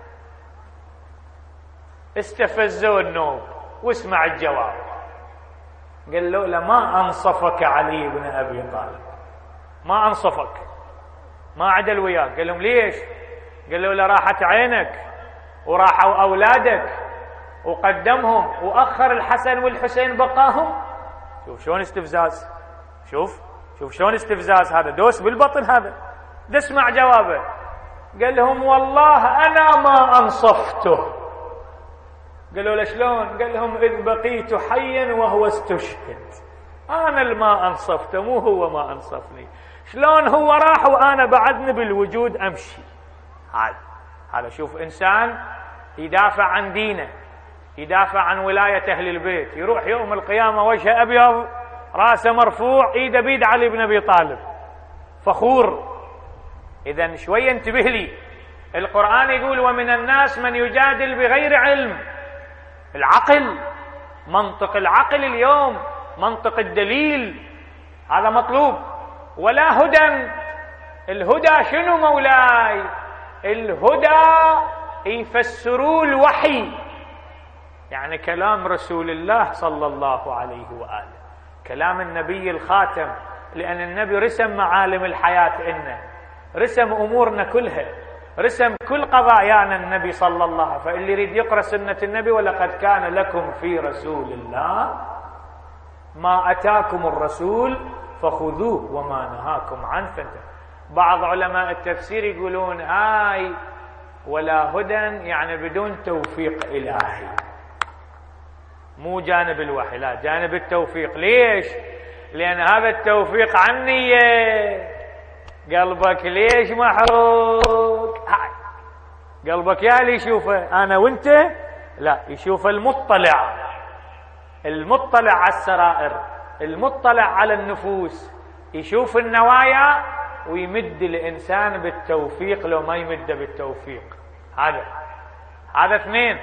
A: استفزوا النوب واسمع الجواب. قال له لما انصفك علي بن ابي طالب، ما انصفك، ما عدل وياك. قال لهم ليش؟ قال له لراحت عينك وراحوا اولادك وقدمهم واخر الحسن والحسين بقاهم. شوف شلون استفزاز، شوف شوف شلون استفزاز، هذا دوس بالبطن. هذا ده اسمع جوابه. قال لهم والله انا ما انصفته. قالوا له شلون؟ قال لهم اذ بقيت حيا وهو استشهد، انا اللي ما انصفته مو هو ما انصفني. شلون هو راح وانا بعدني بالوجود امشي؟ هذا هذا شوف انسان يدافع عن دينه، يدافع عن ولاية أهل البيت، يروح يوم القيامة وجهه أبيض، رأسه مرفوع، إيده بيد علي بن أبي طالب، فخور. إذن شوية انتبه لي، القرآن يقول ومن الناس من يجادل بغير علم. العقل، منطق العقل اليوم، منطق الدليل، هذا مطلوب. ولا هدى، الهدى شنو مولاي؟ الهدى يفسروا الوحي، يعني كلام رسول الله صلى الله عليه وآله، كلام النبي الخاتم، لأن النبي رسم معالم الحياة إنه، رسم أمورنا كلها، رسم كل قضايانا النبي صلى الله عليه وسلم. فاللي يريد يقرأ سنة النبي ولقد كان لكم في رسول الله ما أتاكم الرسول فخذوه وما نهاكم عنه فانتهوا. بعض علماء التفسير يقولون هاي ولا هدى يعني بدون توفيق إلهي، مو جانب الوحي، لا جانب التوفيق. ليش؟ لأن هذا التوفيق عني، قلبك ليش محروق؟ هاي قلبك يا اللي يشوفه أنا وانت، لا، يشوف المطلع، المطلع على السرائر، المطلع على النفوس، يشوف النوايا ويمد الإنسان بالتوفيق لو ما يمد بالتوفيق. هذا هذا اثنين،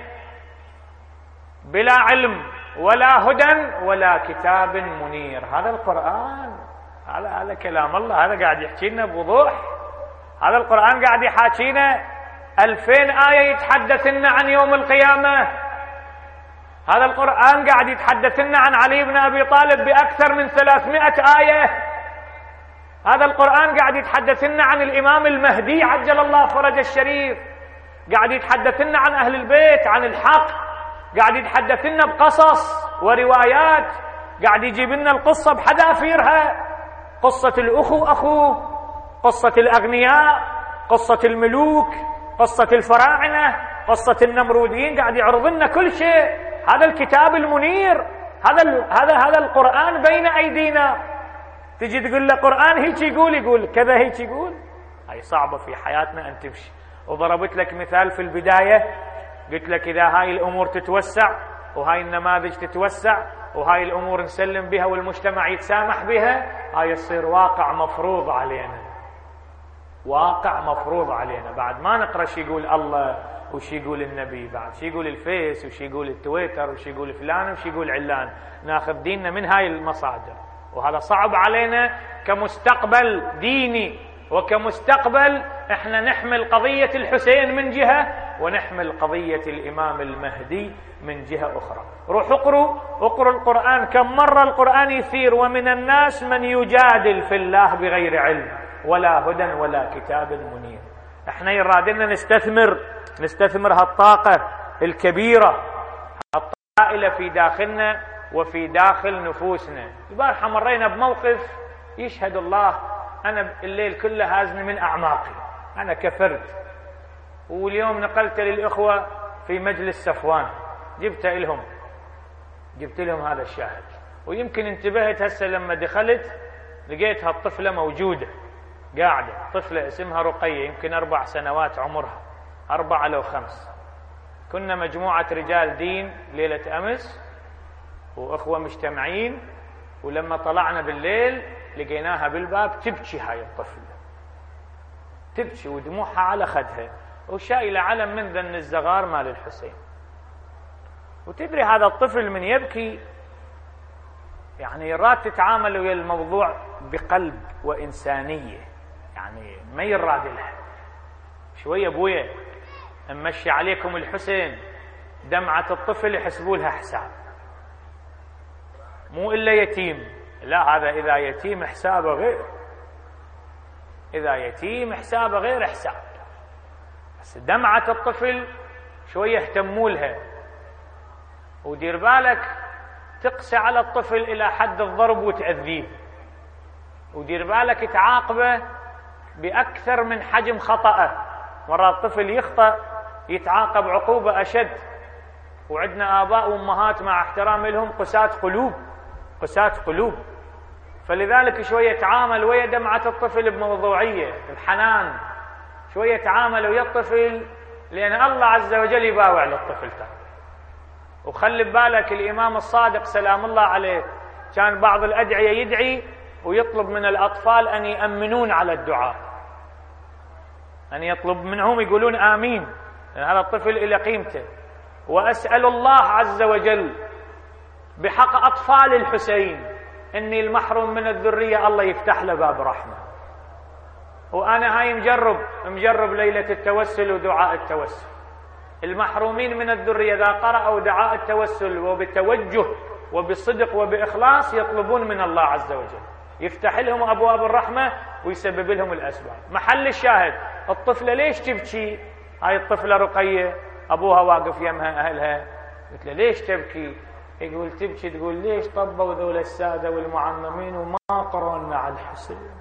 A: بلا علم ولا هدى ولا كتاب منير. هذا القرآن، هذا هذا كلام الله، هذا قاعد يحكي لنا بوضوح. هذا القرآن قاعد يحاكينا ألفين آية يتحدث لنا عن يوم القيامة. هذا القرآن قاعد يتحدث لنا عن علي بن أبي طالب بأكثر من ثلاثمائة آية. هذا القرآن قاعد يتحدث لنا عن الإمام المهدي عجل الله فرج الشريف، قاعد يتحدث لنا عن أهل البيت، عن الحق، قاعد يتحدث لنا بقصص وروايات، قاعد يجيب لنا القصة بحذافيرها، قصة الأخو أخوه، قصة الأغنياء، قصة الملوك، قصة الفراعنة، قصة النمروديين، قاعد يعرض لنا كل شيء. هذا الكتاب المنير، هذا هذا هذا القرآن بين أيدينا. تجي تقول له قرآن هيك يقول، يقول كذا هيك يقول، هاي صعبة في حياتنا أن تمشي. وضربت لك مثال في البداية، قلت لك إذا هاي الأمور تتوسع وهاي النماذج تتوسع وهاي الأمور نسلم بها والمجتمع يتسامح بها، هاي يصير واقع مفروض علينا، واقع مفروض علينا. بعد ما نقرأ شي يقول الله وشي يقول النبي، بعد شي يقول الفيس وشي يقول التويتر وشي يقول فلان وشي يقول علان، ناخذ ديننا من هاي المصادر. وهذا صعب علينا كمستقبل ديني وكمستقبل احنا نحمل قضية الحسين من جهة ونحمل قضية الإمام المهدي من جهة أخرى. روح اقروا اقروا القرآن، كم مرة القرآن يثير ومن الناس من يجادل في الله بغير علم ولا هدى ولا كتاب منير. احنا يرادنا نستثمر نستثمر هالطاقة الكبيرة، الطائلة في داخلنا وفي داخل نفوسنا. البارحة مرينا بموقف يشهد الله، أنا الليل كله هازني من أعماقي، أنا كفرت. واليوم نقلت للإخوة في مجلس صفوان، جبت لهم جبت لهم هذا الشاهد. ويمكن انتبهت هسه لما دخلت لقيت هالطفلة موجودة قاعدة، طفلة اسمها رقية، يمكن أربع سنوات عمرها، أربعة لو خمس. كنا مجموعة رجال دين ليلة أمس وأخوة مجتمعين، ولما طلعنا بالليل لقيناها بالباب تبكي. هاي الطفلة تبكي ودموعها على خدها وشايلة علم من ذن الزغار مال الحسين. وتدري هذا الطفل من يبكي يعني يراد تتعامل ويا الموضوع بقلب وإنسانية، يعني ما يراد لها شوية ابويا نمشي عليكم الحسين، دمعة الطفل يحسبوا لها حساب، مو إلا يتيم، لا، هذا إذا يتيم حسابه غير، إذا يتيم حسابه غير حساب. بس دمعة الطفل شوية اهتموا لها. ودير بالك تقسى على الطفل إلى حد الضرب وتأذيه، ودير بالك تعاقبه بأكثر من حجم خطأه. مرات الطفل يخطأ يتعاقب عقوبة أشد. وعندنا آباء وأمهات مع احترام لهم قساة قلوب، قساة قلوب. فلذلك شوية تعامل ويا دمعة الطفل بموضوعية، بحنان، شوية تعامل ويا الطفل، لأن الله عز وجل يباوع للطفل ترى. وخلي ببالك الإمام الصادق سلام الله عليه كان بعض الأدعية يدعي ويطلب من الأطفال أن يأمنون على الدعاء، أن يطلب منهم يقولون آمين، يعني هذا الطفل إلى قيمته. وأسأل الله عز وجل بحق أطفال الحسين إني المحروم من الذرية الله يفتح له باب رحمة. وأنا هاي مجرب مجرب ليلة التوسل ودعاء التوسل. المحرومين من الذرية إذا قرأوا دعاء التوسل وبتوجه وبصدق وبإخلاص يطلبون من الله عز وجل يفتح لهم أبواب الرحمة ويسبب لهم الأسباب. محل الشاهد الطفلة ليش تبكي؟ هاي الطفلة رقية أبوها واقف يمها أهلها، قلت له ليش تبكي؟ يقول تبكي تقول ليش طبوا ذول السادة والمعممين وما قرونا على الحسين،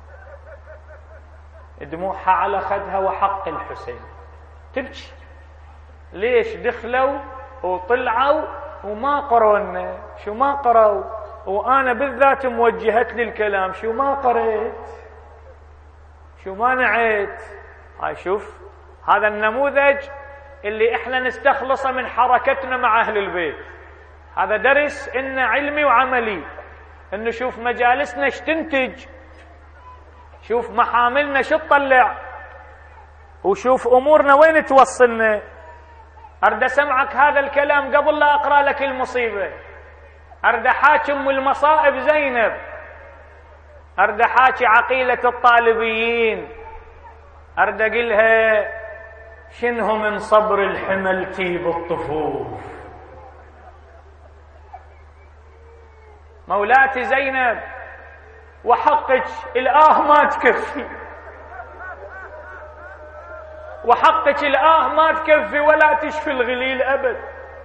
A: دموعها على خدها وحق الحسين تبكي. ليش دخلوا وطلعوا وما قرونا؟ شو ما قروا؟ وأنا بالذات موجهت لي الكلام شو ما قريت؟ شو ما نعيت؟ هاي شوف هذا النموذج اللي احنا نستخلصه من حركتنا مع أهل البيت. هذا درس إن علمي وعملي، إنه شوف مجالسنا ايش تنتج، شوف محاملنا شو تطلع، وشوف أمورنا وين توصلنا. أرد أسمعك هذا الكلام قبل لا أقرأ لك المصيبة. أرد أحاكي أم المصائب زينب، أرد أحاكي عقيلة الطالبيين، أرد أقلها شنه من صبر الحمل تيب الطفوف. مولاتي زينب وحقك الآه ما تكفي، وحقك الآه ما تكفي ولا تشفي الغليل أبد.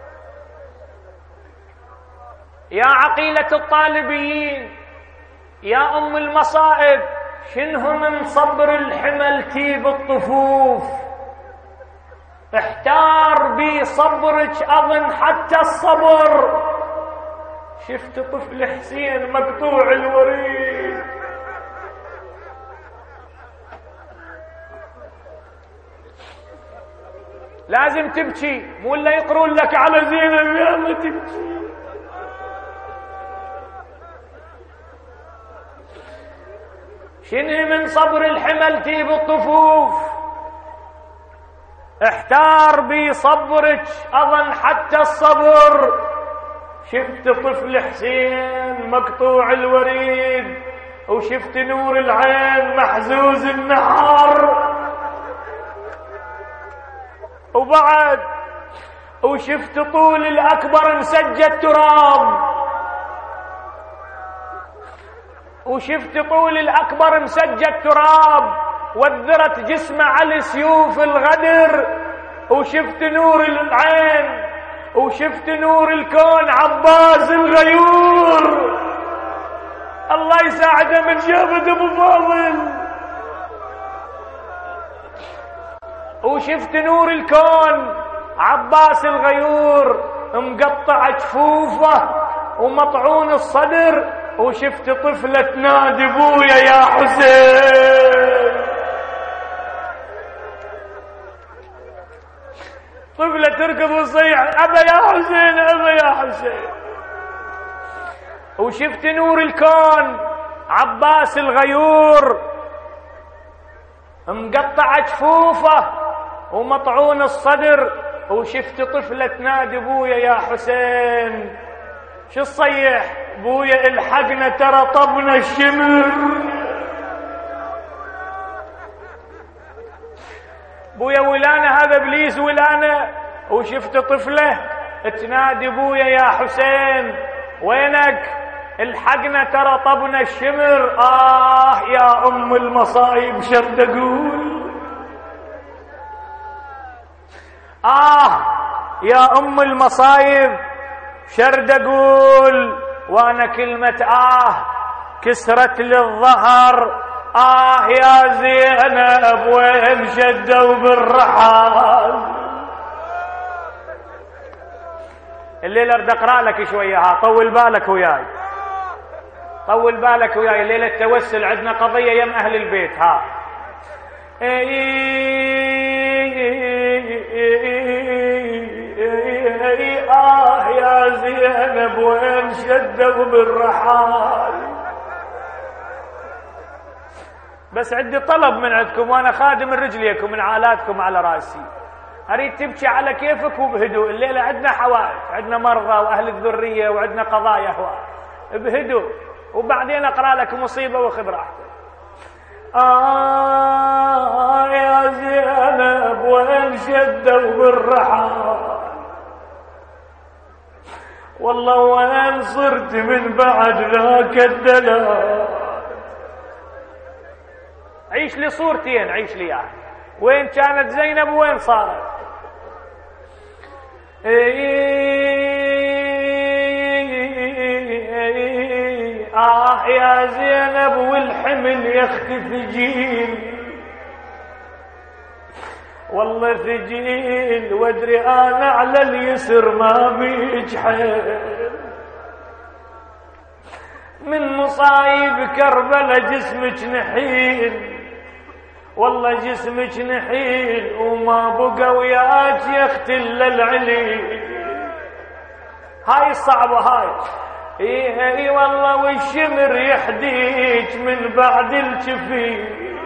A: يا عقيلة الطالبيين يا أم المصائب شنه من صبر الحمل تيب الطفوف. احتار بي صبرك أظن حتى الصبر. شفت طفل حسين مقطوع الوريد، لازم تبكي، مو الا يقرون لك على زينب يلا تبكي. شنه من صبر الحمل تيب الطفوف. احتار بي صبرك اظن حتى الصبر. شفت طفل حسين مقطوع الوريد، وشفت نور العين محزوز النهار، وبعد وشفت طول الأكبر مسجد تراب، وشفت طول الأكبر مسجد تراب وذرت جسمه على سيوف الغدر، وشفت نور العين وشفت نور الكون عباس الغيور. الله يساعده من جابت ابو فاضل. وشفت نور الكون عباس الغيور مقطع جفوفه ومطعون الصدر، وشفت طفلة تنادي بويا يا حسين. طفلة تركض وتصيح أبا يا حسين أبا يا حسين. وشفت نور الكون عباس الغيور مقطع جفوفه ومطعون الصدر، وشفت طفلة تنادي بويا يا حسين. شو تصيح؟ بويا الحقنا ترى طبنا الشمر. بويا ولانا هذا ابليس ولانا. وشفت طفله تنادي بويا يا حسين وينك؟ الحقنا ترى طبنا الشمر. آه يا أم المصايب شرد أقول، آه يا أم المصايب شرد أقول. وأنا كلمة آه كسرت للظهر. آه يا زينب وين شدوا بالرحال. الليلة ارد اقرا لك شوية، ها طول بالك وياي، طول بالك وياي. الليلة توسل عندنا قضية يم أهل البيت. ها آه زينب وين شدوا بالرحال. بس عندي طلب من عندكم وانا خادم رجليكم من عالاتكم على راسي، اريد تبكي على كيفك وبهدوء. الليله عندنا حوائج، عندنا مرضى واهل الذريه وعندنا قضايا هواء، بهدوء وبعدين اقرا لك مصيبه وخذ راحتك. آه يا زينب وين شدوا بالرحال، والله وين صرت من بعد ذاك الدلال. عيش لي صورتين، عيش لي يعني. وين كانت زينب وين صارت؟ آه يا زينب والحمل يختي ثقيل، والله ثقيل وادري انا على اليسر ما بيج حيل. من مصايب كربلا جسمك نحيل، والله جسمك نحيل وما بقى وياك يختي الا العليل. هاي الصعبة هاي. اي اي والله والشمر يحديك من بعد الجفيل.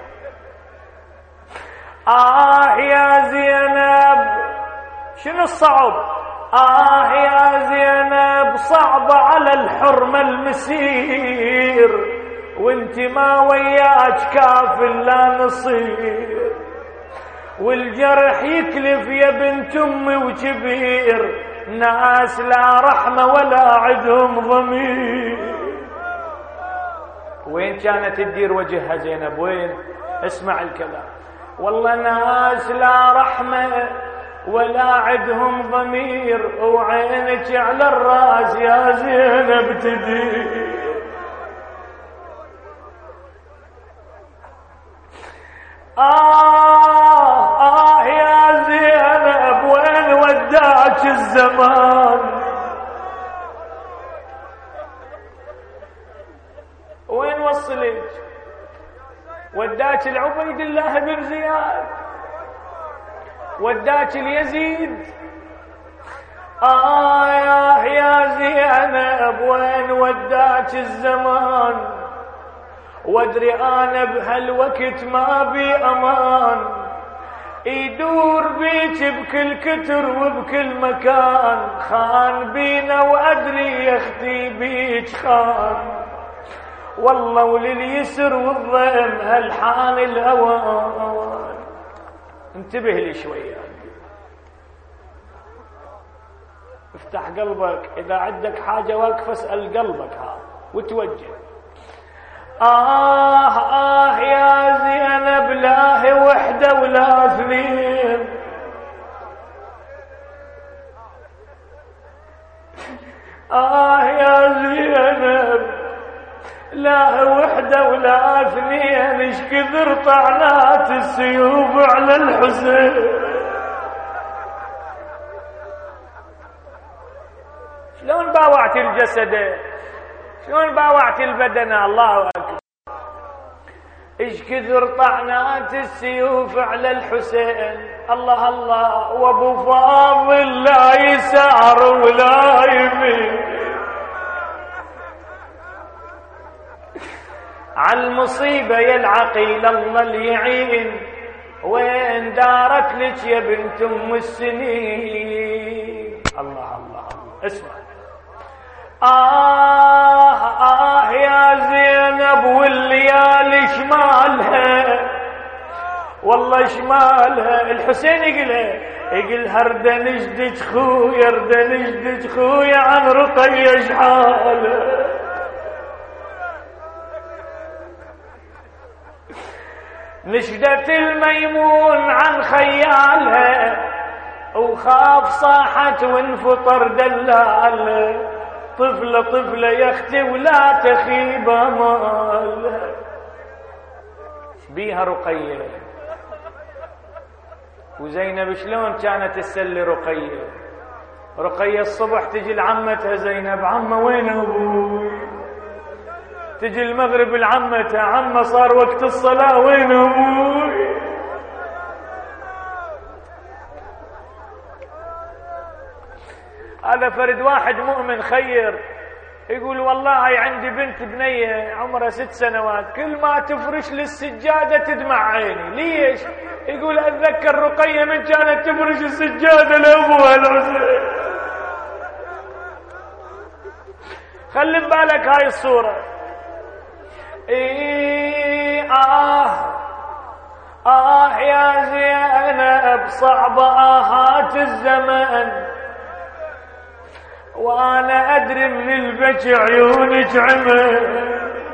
A: آه يا زينب شنو الصعب؟ آه يا زينب صعبة على الحرمة المسير، وانت ما وياك كافل لا نصير، والجرح يكلف يا بنت امي وكبير، ناس لا رحمة ولا عدهم ضمير. وين كانت تدير وجهها زينب؟ وين؟ اسمع الكلام. والله ناس لا رحمة ولا عدهم ضمير، وعينك على الراس يا زينب تدير. آه آه يا زينب وين وداك الزمان، وين وصلك؟ وداك العبيد الله بن زياد، وداك اليزيد. آه يا يا زينب وين وداك الزمان، وادري انا بهالوقت ما بي امان، يدور بيك بكل كتر وبكل مكان، خان بينا وادري يختي بيك خان، والله ولليسر والضيم هالحان الاوان. انتبه لي شويه، افتح قلبك، اذا عندك حاجه واقفه اسال قلبك ها وتوجه. آه آه يا زينب لا هي وحدة ولا اثنين، آه يا زينب لا هي وحدة ولا اثنين، ايش كثر طعنات السيوف على الحسين. شلون باوعت الجسد، شلون باوعت البدن؟ الله أكبر. إيش كثر طعنات السيوف على الحسين. الله الله. وابو فاضل لا يسار ولا يمين، عالمصيبة يا العقيل الله اللي وين دارت لك يا بنت ام السنين. الله الله الله. اسمع. آه آه يا زينب والليالي شمالها، والله شمالها. الحسين يقلها يقل هردا نجدج خويا هردا نجدج خويا عن رقية شحالها. نشدت الميمون عن خيالها وخاف صاحت وانفطر دلالها. طفلة طفلة يا اختي ولا تخيب امالها. بيها رقية وزينب شلون كانت تسلي رقية. رقية الصبح تجي لعمتها زينب، عمة وين ابوي؟ تجي المغرب لعمتها، عمة صار وقت الصلاة وين ابوي؟ هذا له فرد واحد مؤمن خير، يقول والله عندي بنت بنية عمرها ست سنوات، كل ما تفرش للسجادة تدمع عيني. ليش؟ يقول أتذكر رقية من كانت تفرش السجادة لأبوها الحسين. خلي ببالك هاي الصورة. إيه آه آه يا زينب صعبة آهات الزمن، وأنا أدري من البكي عيونك عمى.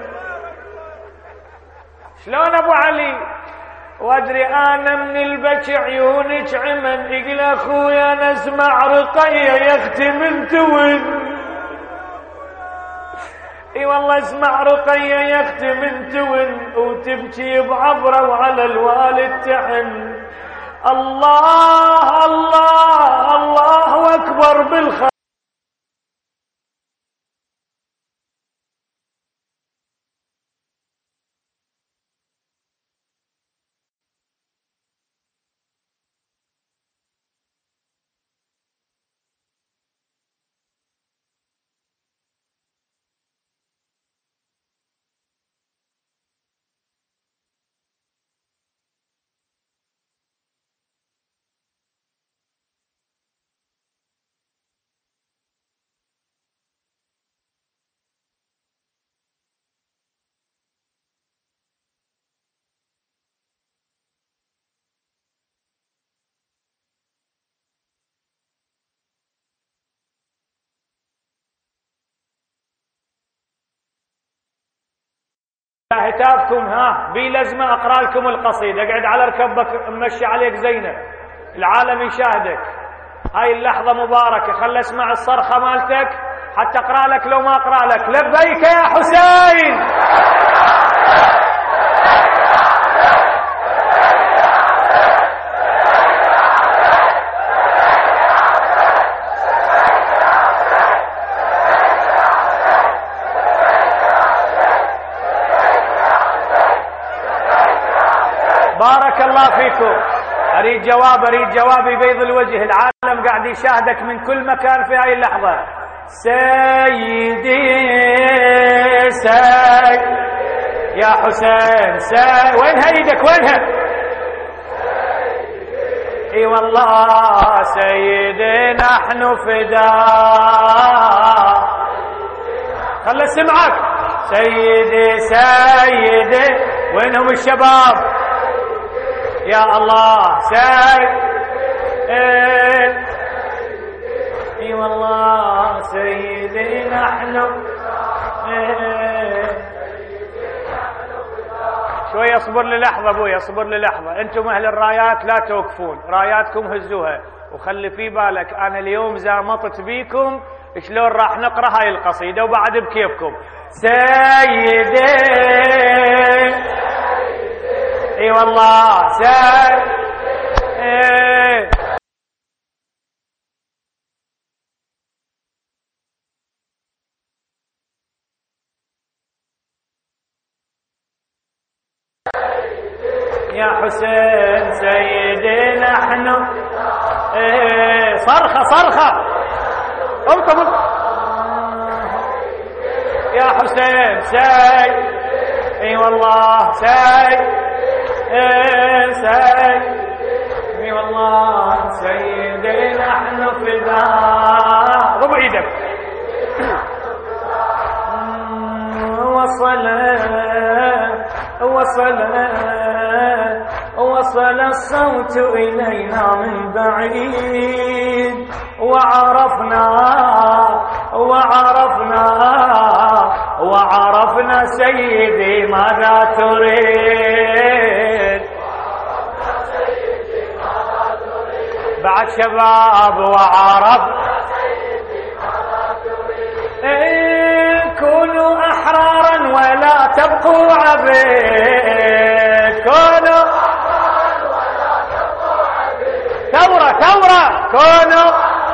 A: شلون أبو علي؟ وأدري أنا من البكي عيونك عمى. يقول أخويا أنا أسمع رقية يا أختي من توين. اي والله اسمع رقية يا اختي من تون، وتبكي بعبرة وعلى الوالد تحن. الله الله الله اكبر بالخير. هتافكم ها بي لازمة أقرأ لكم القصيدة. اقعد على ركبك ممشي عليك زينب، العالم يشاهدك. هاي اللحظة مباركة، خل اسمع الصرخة مالتك حتى أقرأ لك لو ما أقرأ لك. لبيك يا حسين. بارك الله فيكم. أريد جواب، أريد جواب يبيض الوجه. العالم قاعد يشاهدك من كل مكان في هاي اللحظة. سيدي سيد يا حسين سيد. وينها ايدك وينها؟ اي والله سيدي نحن فداء. خلي اسمعك. سيدي سيدي. وينهم الشباب؟ يا الله سيد. اي والله سيدي نحن. شوي اصبر للحظة ابوي، اصبر للحظة. انتم اهل الرايات لا توقفون، راياتكم هزوها. وخلي في بالك انا اليوم زامطت بيكم شلون راح نقرا هاي القصيدة وبعد بكيفكم. سيدي اي والله سيد. ايه يا حسين سيدي نحن. ايه صرخة صرخة. انطب يا حسين سيد. اي والله سيد. ايه سيد. اي والله سيدي نحن فداء. ضم ايدك. وصل وصل وصل الصوت إلينا من بعيد، وعرفنا وعرفنا وعرفنا سيدي ماذا تريد. بعد شباب وعرب. كونوا أحرارا ولا تبقوا عبيد. كونوا ثورة ثورة. كونوا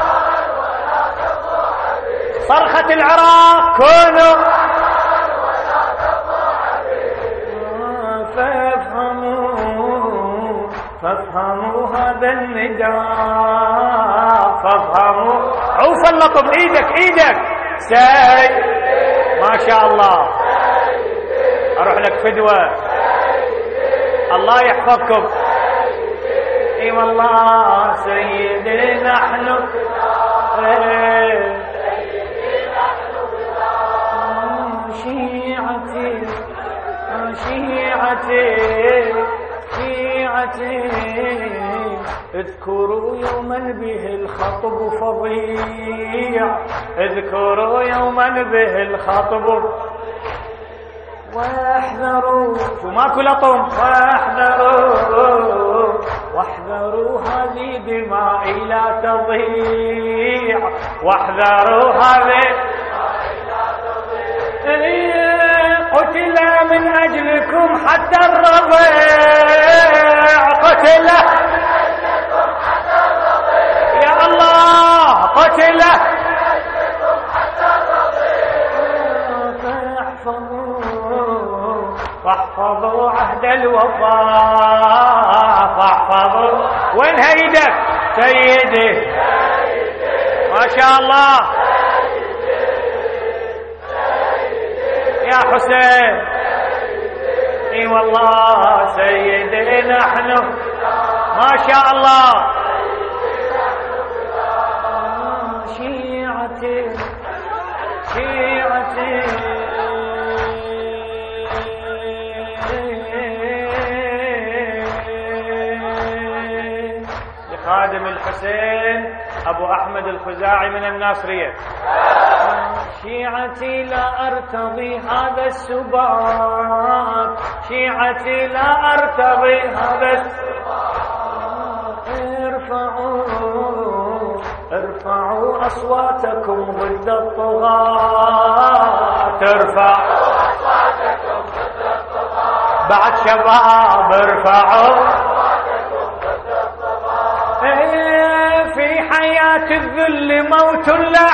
A: صرخة العراق. كونوا فافهموا فافهموا هذا النداء. فافهموا عوف اللطم، ايدك ايدك سيد، ما شاء الله. اروح لك فدوة، الله يحفظكم. اي والله سيدي نحن شيعتي شيعتي شيعتي، اذكروا يوما به الخطب فظيع، اذكروا يوما به الخطب واحذروا، شو ماكو لطم، واحذروا واحذروا هذه دمائي لا تضيع، واحذروا هذه قتل من أجلكم حتى الرضيع، قتل يا الله، قتل فاحفظوا فاحفظوا عهد الوفاء، فاحفظوا. وين هيدك سيدي؟ ما شاء الله يا حسين. اي والله سيدي نحن ما شاء الله شيعتي شيعتي. لخادم الحسين ابو احمد الخزاعي من الناصرية. شيعتي لا أرتضي هذا السبات، شيعتي لا أرتضي هذا السبات، ارفعوا ارفعوا أصواتكم ضد الطغاة، ارفعوا أصواتكم ضد الطغاة، بعد شباب ارفعوا أصواتكم ضد الطغاة. في حياة الذل موت لا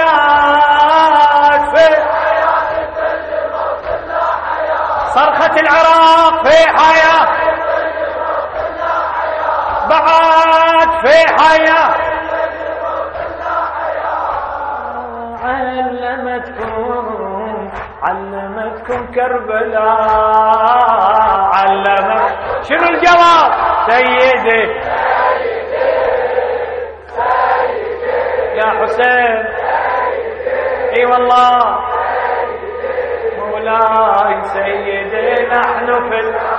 A: حياة، في حياة الذل موت لا حياة، صرخة العراق في حياة الذل موت لا حياة، بعد في حياة الذل موت لا حياة. علمتكم علمتكم كربلاء، علمت. شنو الجواب سيدي؟ يا حسين اي والله مولاي سيدي نحن في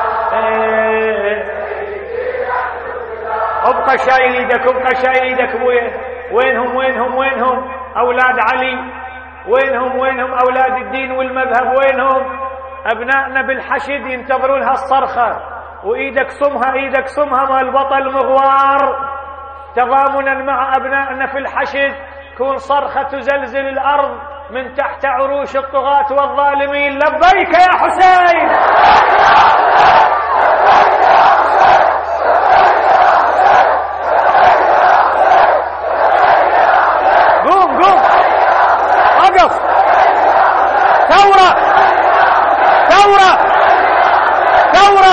A: ابقى شايل ايدك، ابقى شايل ايدك ابويا. وينهم وينهم وينهم اولاد علي؟ وينهم وينهم اولاد الدين والمذهب؟ وينهم ابنائنا بالحشد ينتظرون هالصرخه؟ وايدك صمها، ايدك صمها مال بطل مغوار، تضامنا مع أبنائنا في الحشد. كون صرخة تزلزل الأرض من تحت عروش الطغاة والظالمين. لبيك يا حسين. قوم قوم وقف. ثورة ثورة ثورة.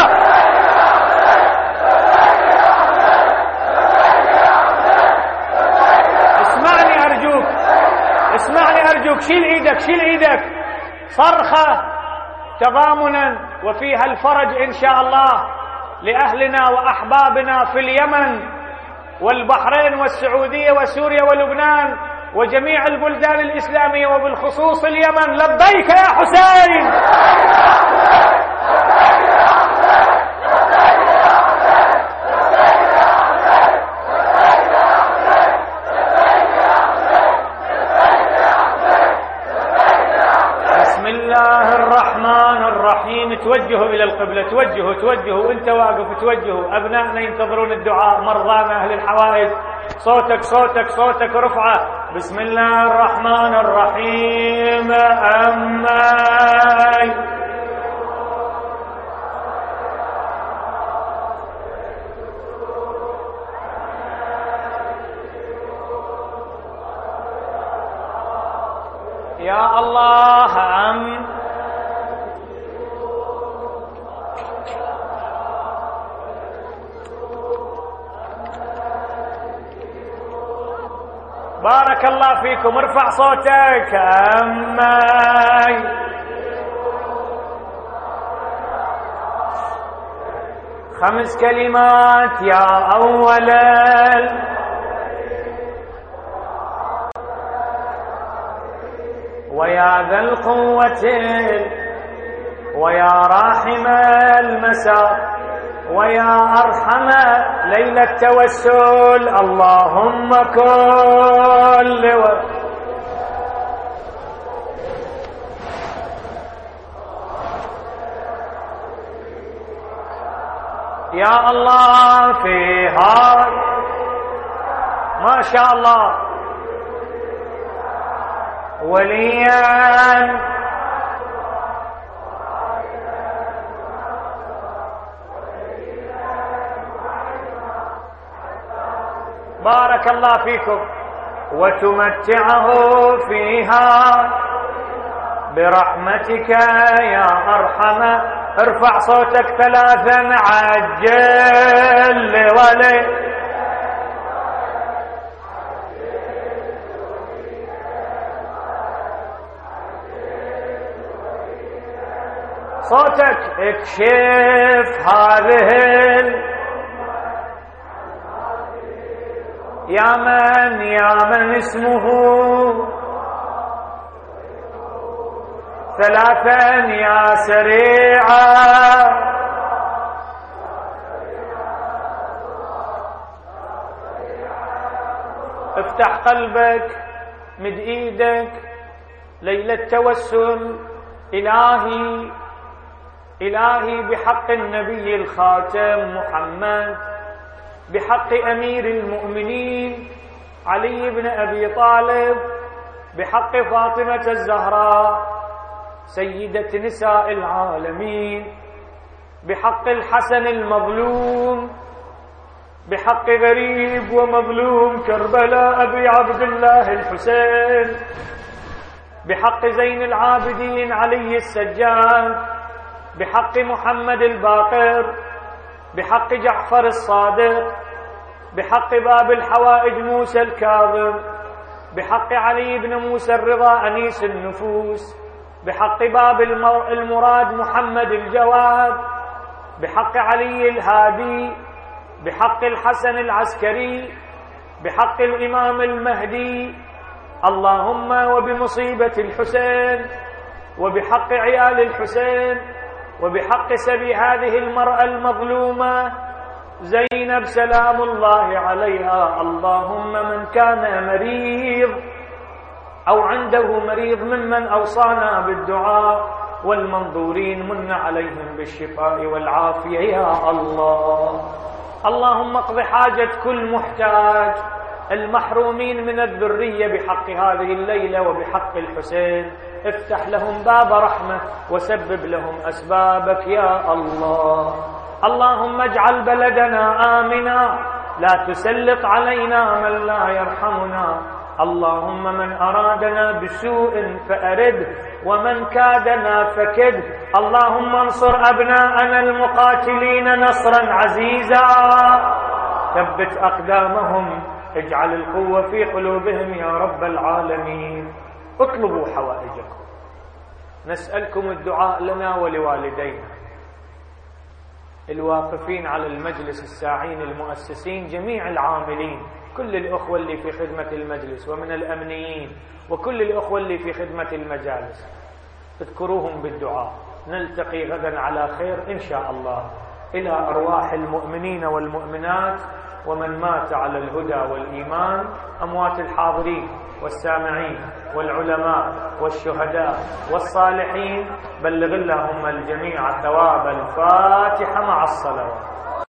A: اسمعني أرجوك، شيل ايدك شيل ايدك. صرخة تضامنا وفيها الفرج إن شاء الله لأهلنا وأحبابنا في اليمن والبحرين والسعودية وسوريا ولبنان وجميع البلدان الإسلامية وبالخصوص اليمن. لبيك يا حسين. توجهوا إلى القبلة، توجهوا توجهوا وانت واقف توجهوا. أبنائنا ينتظرون الدعاء، مرضانا أهل الحوائج. صوتك صوتك صوتك رفعه. بسم الله الرحمن الرحيم. أماي يا الله. أم بارك بارك الله فيكم. ارفع صوتك. أما خمس كلمات يا أولا ويا ذا القوة ويا راحم المساء ويا أرحم ليلة التوسل. اللهم كل و... يا الله في هذا ما شاء الله وليا بارك الله فيكم. وتمتعه فيها برحمتك يا أرحم. ارفع صوتك ثلاثا. عجل ولي صوتك. اكشف هذه ال... يا من يا من اسمه ثلاثا يا سريعا. افتح قلبك، مد ايدك. ليلة توسل. إلهي إلهي بحق النبي الخاتم محمد، بحق أمير المؤمنين علي بن أبي طالب، بحق فاطمة الزهراء سيدة نساء العالمين، بحق الحسن المظلوم، بحق غريب ومظلوم كربلاء أبي عبد الله الحسين، بحق زين العابدين علي السجاد، بحق محمد الباقر، بحق جعفر الصادق، بحق باب الحوائج موسى الكاظم، بحق علي بن موسى الرضا أنيس النفوس، بحق باب المراد محمد الجواد، بحق علي الهادي، بحق الحسن العسكري، بحق الإمام المهدي. اللهم وبمصيبة الحسين وبحق عيال الحسين وبحق سبي هذه المرأة المظلومة زينب سلام الله عليها. اللهم من كان مريض أو عنده مريض ممن أوصانا بالدعاء والمنظورين من عليهم بالشفاء والعافية يا الله. اللهم اقض حاجة كل محتاج، المحرومين من الذرية بحق هذه الليلة وبحق الحسين. افتح لهم باب رحمة وسبب لهم أسبابك يا الله. اللهم اجعل بلدنا آمنا، لا تسلط علينا من لا يرحمنا. اللهم من أرادنا بسوء فأرده ومن كادنا فكده. اللهم انصر أبناءنا المقاتلين نصرا عزيزا، ثبت أقدامهم، اجعل القوة في قلوبهم يا رب العالمين. اطلبوا حوائجكم، نسألكم الدعاء لنا ولوالدينا، الواقفين على المجلس، الساعين، المؤسسين، جميع العاملين، كل الأخوة اللي في خدمة المجلس ومن الأمنيين وكل الأخوة اللي في خدمة المجالس، اذكروهم بالدعاء. نلتقي غدا على خير إن شاء الله. إلى أرواح المؤمنين والمؤمنات ومن مات على الهدى والإيمان، أموات الحاضرين والسامعين والعلماء والشهداء والصالحين، بلغ اللهم الجميع ثواب الفاتحة مع الصلوات.